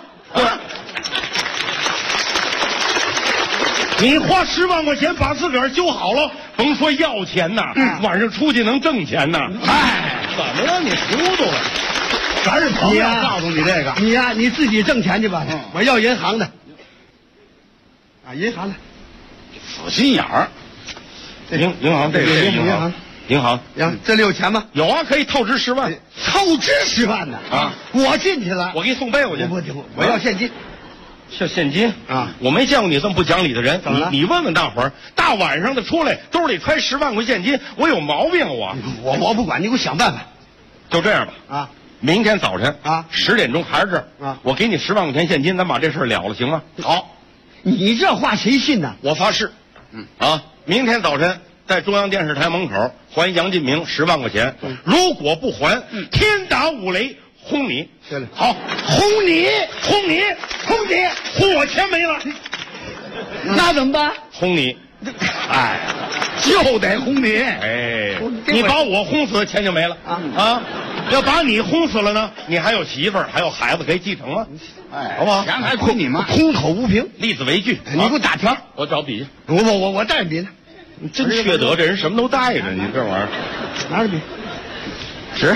S16: 你花10万块钱把自个儿修好了，甭说要钱呐，晚上出去能挣钱呐。怎么了？你糊涂了？
S14: 咱是朋友告诉你这个。
S18: 你呀，你自己挣钱去吧。我要银行的。银行的。
S14: 死心眼儿。
S16: 银行这个银行，
S18: 这里有钱吗？
S16: 有啊，可以透支10万。
S18: 透支10万呢？我进去了。
S16: 我给你送被窝去。
S18: 我要现金。
S16: 现金我没见过你这么不讲理的人。
S18: 怎么了？
S16: 你问问大伙儿，大晚上的出来兜里揣10万块现金，我有毛病
S18: 我不管，你给我想办法。
S16: 就这样吧明天早晨10点钟还是这儿我给你10万块钱现金，咱把这事儿了行吗？
S18: 好，你这话谁信呢？
S16: 我发誓。明天早晨在中央电视台门口还杨进明10万块钱，如果不还，天打5雷轰你。
S18: 对了，
S16: 好，轰你，轰我钱没了。
S18: 那怎么办？
S16: 轰你
S14: 哎，就得轰你。
S16: 哎，你把我轰死，钱就没了啊！要把你轰死了呢，你还有媳妇儿，还有孩子可以继承啊！
S14: 哎，
S16: 好不好？
S14: 钱还归你妈，
S18: 空口无凭，
S16: 立字为据。
S18: 你给我打条，
S16: 我找笔去。
S18: 我带笔呢。
S16: 你真缺德，这人什么都带着，你这玩意儿。
S18: 拿着笔，纸，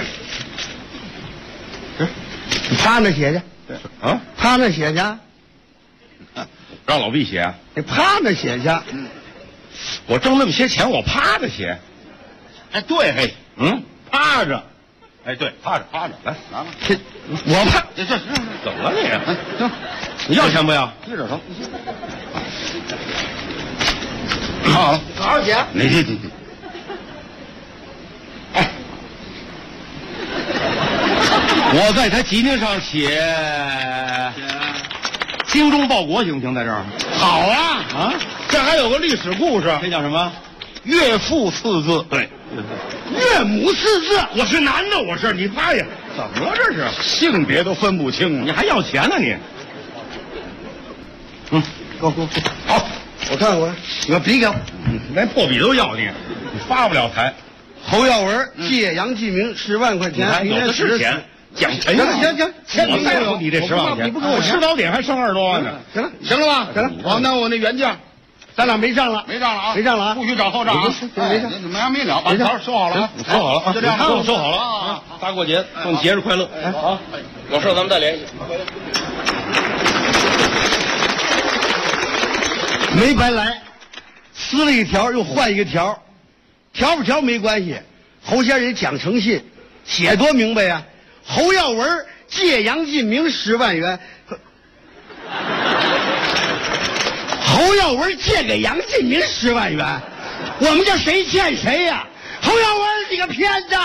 S18: 你趴那写去。
S16: 啊，
S18: 趴那写去。
S16: 让老毕写啊？
S18: 你趴那写去。
S16: 我挣那么些钱，我趴着写。
S14: 哎，对，嘿，
S16: 趴着。哎，对，趴着，来，拿吧。
S18: 我趴，
S16: 这怎么了你？行，你要钱不要？
S14: 低着头。
S18: 好了，好好写。
S14: 你。
S16: 哎，我在他脊梁上写“精忠报国”，行不行？在这儿
S14: 好啊，
S16: 这还有个历史故事，这叫什么？岳父四字。对，
S18: 岳母四字。
S16: 我是男的，我是你趴下，怎么了这是？
S14: 性别都分不清，
S16: 你还要钱呢你？
S18: 给我，好，我看看，你把笔给我，
S16: 连破笔都要你发不了财。
S18: 侯耀文借杨继明10万块钱，
S16: 有的是钱，讲钱。
S18: 行，
S16: 我在乎你这10万块钱，
S18: 你不给我
S16: 吃早点还剩20多万呢。
S18: 行了吧？
S14: 行了，我那原价。
S18: 咱俩没账了，
S14: 没账了啊！
S18: 没账了啊！
S14: 不许找后账啊！
S18: 没账，
S14: 没完没了，把条收好了啊！
S16: 收好了啊！
S14: 就这样，
S16: 收好了啊！大过节，祝你节日快乐！好，有事咱们再联系。
S18: 没白来，撕了一条又换一个条，条不条没关系。侯先生也讲诚信，写多明白呀！侯耀文借杨进明10万元。侯耀文借给杨进明10万元，我们这谁欠谁呀？侯耀文，你个骗子！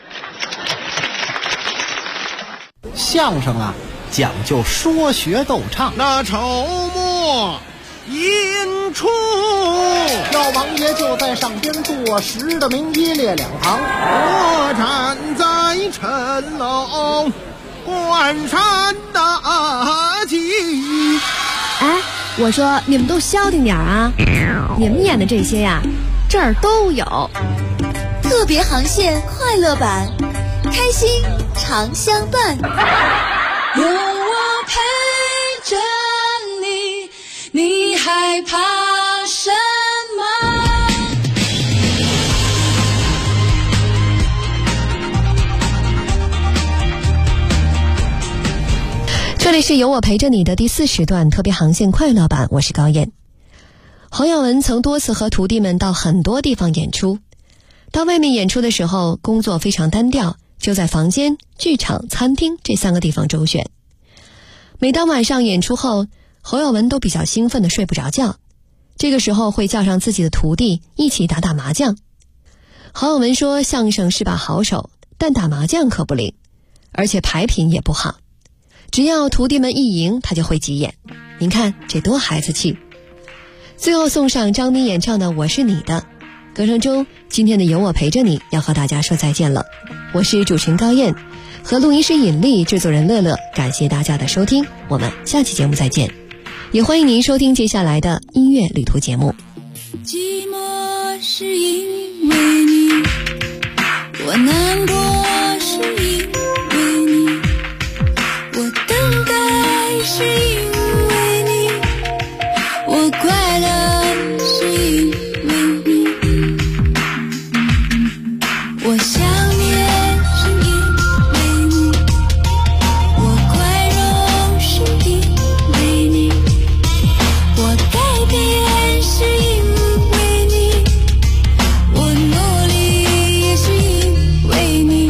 S15: 相声啊，讲究说学逗唱。
S20: 那筹末引出，
S15: 老王爷就在上边坐实的名一列两旁，
S20: 我站在城楼观山大吉。
S11: 哎，我说你们都消停点啊！你们演的这些呀，这儿都有。
S17: 特别航线快乐版，开心常相伴。
S7: 有我陪着你，你害怕什么？
S11: 这里是有我陪着你的第4时段特别航线快乐版，我是高燕。侯耀文曾多次和徒弟们到很多地方演出，到外面演出的时候，工作非常单调，就在房间、剧场、餐厅这3个地方周旋。每当晚上演出后，侯耀文都比较兴奋的睡不着觉，这个时候会叫上自己的徒弟一起打打麻将。侯耀文说，相声是把好手，但打麻将可不灵，而且牌品也不好。只要徒弟们一赢，他就会急眼。您看这多孩子气。最后送上张斌演唱的《我是你的》。歌声中，今天的有我陪着你要和大家说再见了。我是主持人高燕，和录音师尹丽、制作人乐乐，感谢大家的收听，我们下期节目再见。也欢迎您收听接下来的音乐旅途节目。
S21: 寂寞是因为你，我难过是因为你，我等待是因为你，我快乐是因为你，我想念是因为你，我快乐是因为你，我改变是因为你，我努力也是因为你。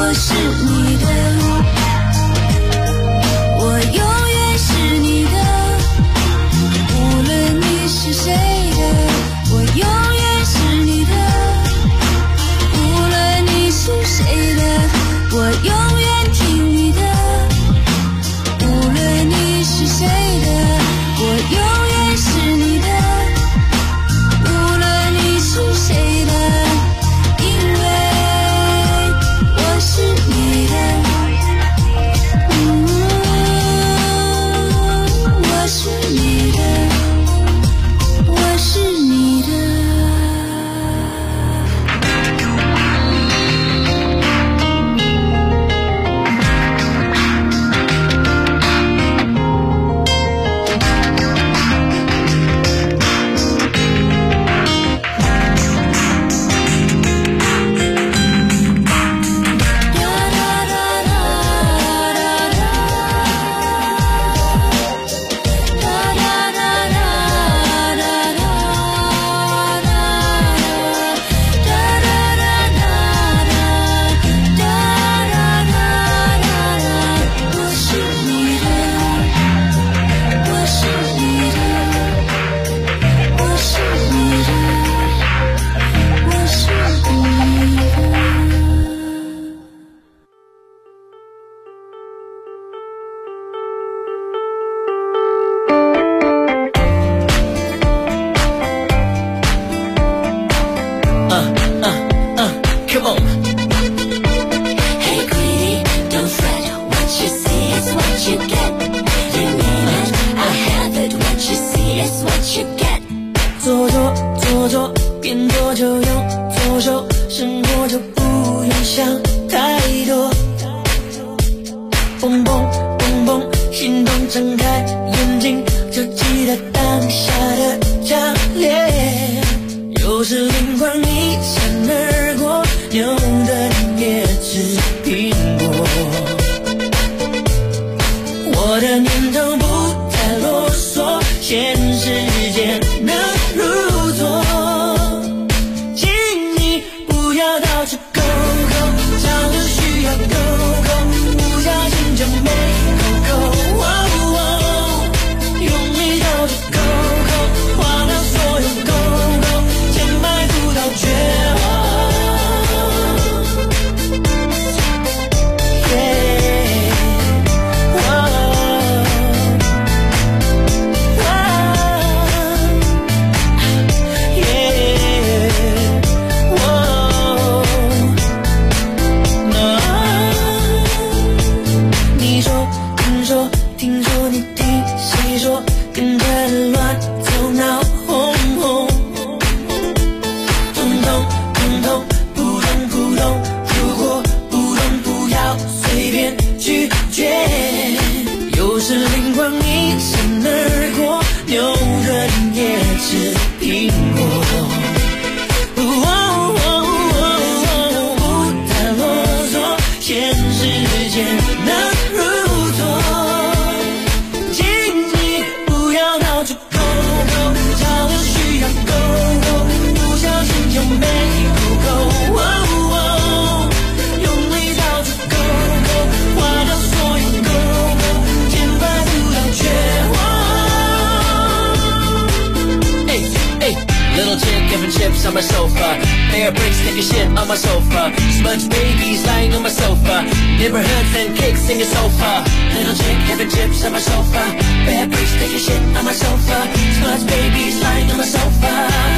S4: On my sofa, bear bricks taking shit on my sofa, smudge babies lying on my sofa, neighborhoods and cakes singing sofa. Little chick having chips on my sofa, bear bricks taking shit on my sofa, smudge babies lying on my sofa.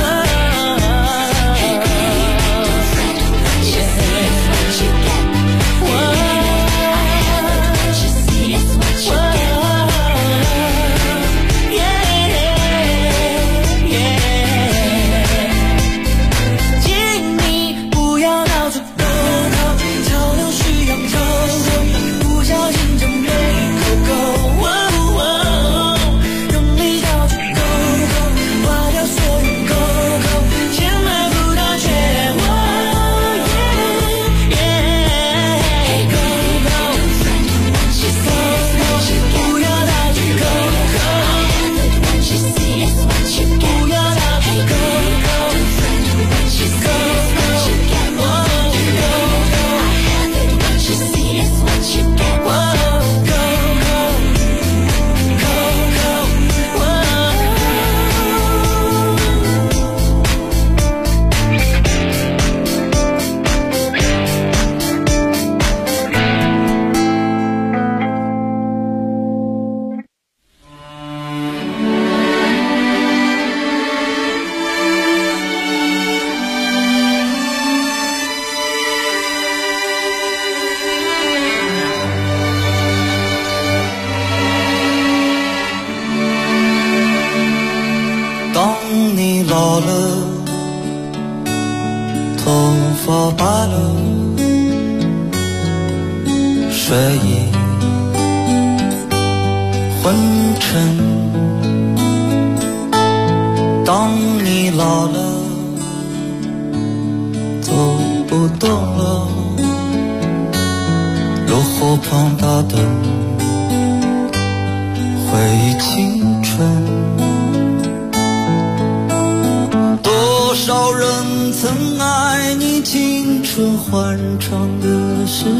S4: Hey, don't fret, what you see is what you get. I have it, what you see is what you get. Go
S1: 睡意昏沉。当你老了，走不动了，路后旁打灯，回忆青春。多少人曾爱你青春欢畅的时